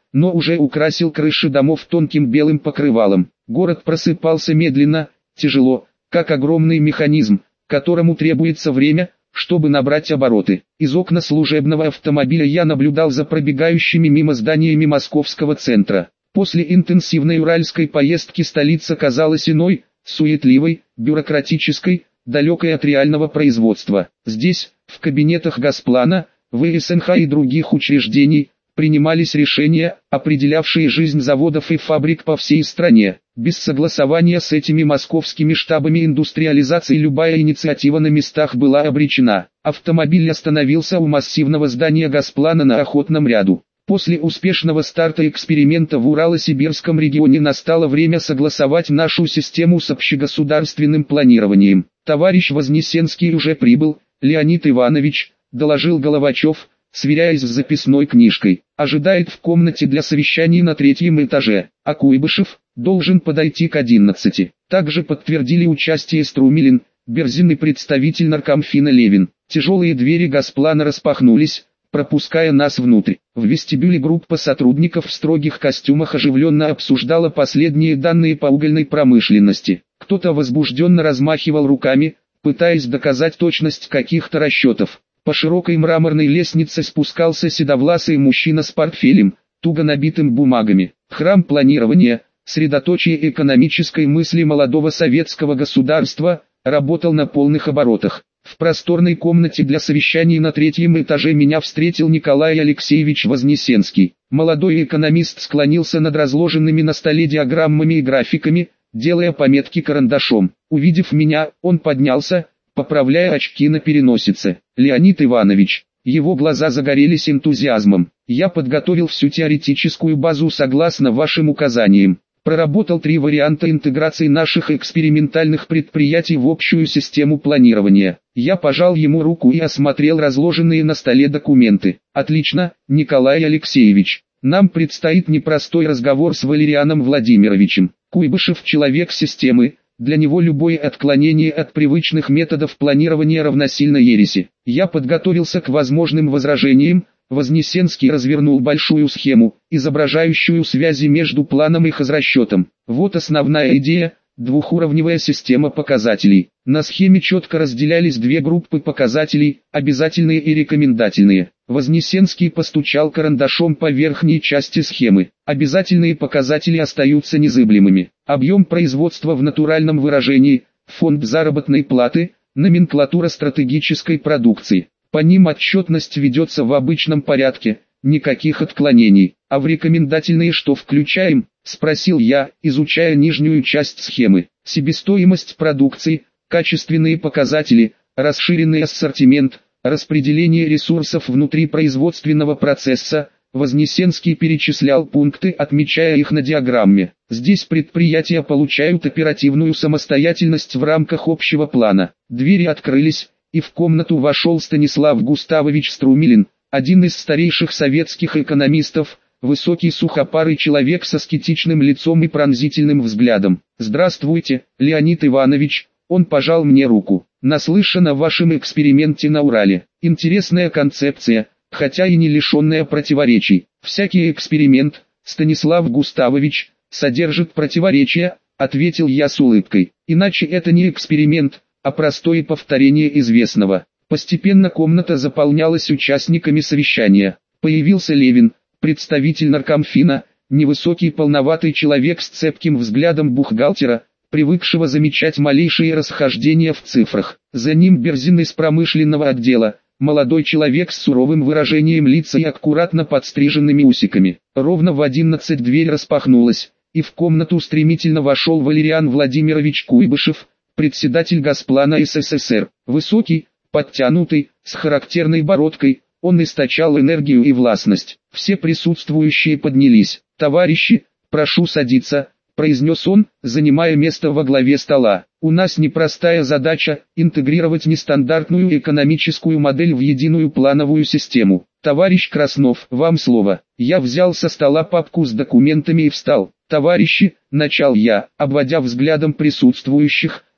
но уже украсил крыши домов тонким белым покрывалом. Город просыпался медленно, тяжело, как огромный механизм, которому требуется время, чтобы набрать обороты. Из окна служебного автомобиля я наблюдал за пробегающими мимо зданиями московского центра. После интенсивной уральской поездки столица казалась иной, суетливой, бюрократической, далекой от реального производства. Здесь, в кабинетах Госплана, ВСНХ и других учреждений, принимались решения, определявшие жизнь заводов и фабрик по всей стране. Без согласования с этими московскими штабами индустриализации любая инициатива на местах была обречена. Автомобиль остановился у массивного здания Госплана на Охотном ряду. После успешного старта эксперимента в Урало-Сибирском регионе настало время согласовать нашу систему с общегосударственным планированием. Товарищ Вознесенский уже прибыл, Леонид Иванович, доложил Головачев, сверяясь с записной книжкой. Ожидает в комнате для совещаний на третьем этаже, а Куйбышев должен подойти к одиннадцати. Также подтвердили участие Струмилин, Берзин и представитель наркомфина Левин. Тяжелые двери Госплана распахнулись, пропуская нас внутрь. В вестибюле группа сотрудников в строгих костюмах оживленно обсуждала последние данные по угольной промышленности. Кто-то возбужденно размахивал руками, пытаясь доказать точность каких-то расчетов. По широкой мраморной лестнице спускался седовласый мужчина с портфелем, туго набитым бумагами. Храм планирования, средоточие экономической мысли молодого советского государства, работал на полных оборотах. В просторной комнате для совещаний на третьем этаже меня встретил Николай Алексеевич Вознесенский. Молодой экономист склонился над разложенными на столе диаграммами и графиками, делая пометки карандашом. Увидев меня, он поднялся, поправляя очки на переносице. «Леонид Иванович». Его глаза загорелись энтузиазмом. «Я подготовил всю теоретическую базу согласно вашим указаниям. Проработал три варианта интеграции наших экспериментальных предприятий в общую систему планирования». Я пожал ему руку и осмотрел разложенные на столе документы. «Отлично, Николай Алексеевич. Нам предстоит непростой разговор с Валерианом Владимировичем. Куйбышев человек системы. Для него любое отклонение от привычных методов планирования равносильно ереси. Я подготовился к возможным возражениям». Вознесенский развернул большую схему, изображающую связи между планом и хозрасчетом. Вот основная идея – двухуровневая система показателей. На схеме четко разделялись две группы показателей – обязательные и рекомендательные. Вознесенский постучал карандашом по верхней части схемы. Обязательные показатели остаются незыблемыми. Объем производства в натуральном выражении, фонд заработной платы, номенклатура стратегической продукции. По ним отчетность ведется в обычном порядке, никаких отклонений. А в рекомендательные что включаем, спросил я, изучая нижнюю часть схемы. Себестоимость продукции, качественные показатели, расширенный ассортимент, распределение ресурсов внутри производственного процесса. Вознесенский перечислял пункты, отмечая их на диаграмме. Здесь предприятия получают оперативную самостоятельность в рамках общего плана. Двери открылись, и в комнату вошел Станислав Густавович Струмилин, один из старейших советских экономистов, высокий сухопарый человек со скетичным лицом и пронзительным взглядом. «Здравствуйте, Леонид Иванович», он пожал мне руку. «Наслышан о вашем эксперименте на Урале. Интересная концепция, хотя и не лишенная противоречий. Всякий эксперимент, Станислав Густавович, содержит противоречия», ответил я с улыбкой. «Иначе это не эксперимент, а простое повторение известного». Постепенно комната заполнялась участниками совещания. Появился Левин, представитель наркомфина, невысокий полноватый человек с цепким взглядом бухгалтера, привыкшего замечать малейшие расхождения в цифрах. За ним Берзин из промышленного отдела, молодой человек с суровым выражением лица и аккуратно подстриженными усиками. Ровно в одиннадцать дверь распахнулась, и в комнату стремительно вошел Валериан Владимирович Куйбышев, председатель Госплана СССР. Высокий, подтянутый, с характерной бородкой, он источал энергию и властность. Все присутствующие поднялись. «Товарищи, прошу садиться», произнес он, занимая место во главе стола. «У нас непростая задача – интегрировать нестандартную экономическую модель в единую плановую систему. Товарищ Краснов, вам слово». Я взял со стола папку с документами и встал. «Товарищи», начал я, обводя взглядом присутствующих,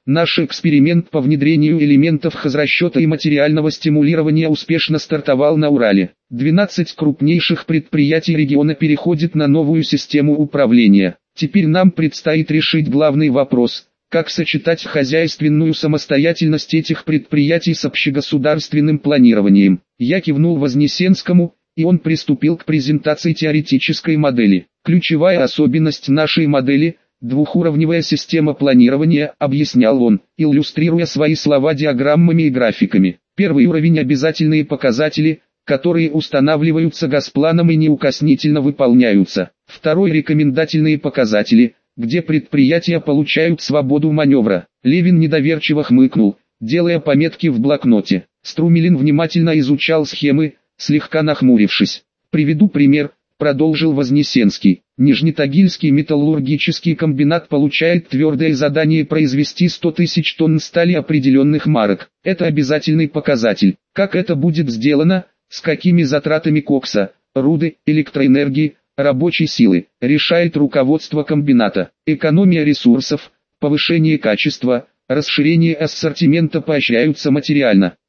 Наш эксперимент по внедрению элементов хозрасчета и материального стимулирования успешно стартовал на Урале. двенадцать крупнейших предприятий региона переходят на новую систему управления. Теперь нам предстоит решить главный вопрос – как сочетать хозяйственную самостоятельность этих предприятий с общегосударственным планированием. Я кивнул Вознесенскому, и он приступил к презентации теоретической модели. Ключевая особенность нашей модели – двухуровневая система планирования, объяснял он, иллюстрируя свои слова диаграммами и графиками. Первый уровень – обязательные показатели, которые устанавливаются Госпланом и неукоснительно выполняются. Второй – рекомендательные показатели, где предприятия получают свободу маневра. Левин недоверчиво хмыкнул, делая пометки в блокноте. Струмилин внимательно изучал схемы, слегка нахмурившись. «Приведу пример», — продолжил Вознесенский. Нижнетагильский металлургический комбинат получает твердое задание произвести сто тысяч тонн стали определенных марок. Это обязательный показатель. Как это будет сделано, с какими затратами кокса, руды, электроэнергии, рабочей силы, решает руководство комбината. Экономия ресурсов, повышение качества, расширение ассортимента поощряются материально.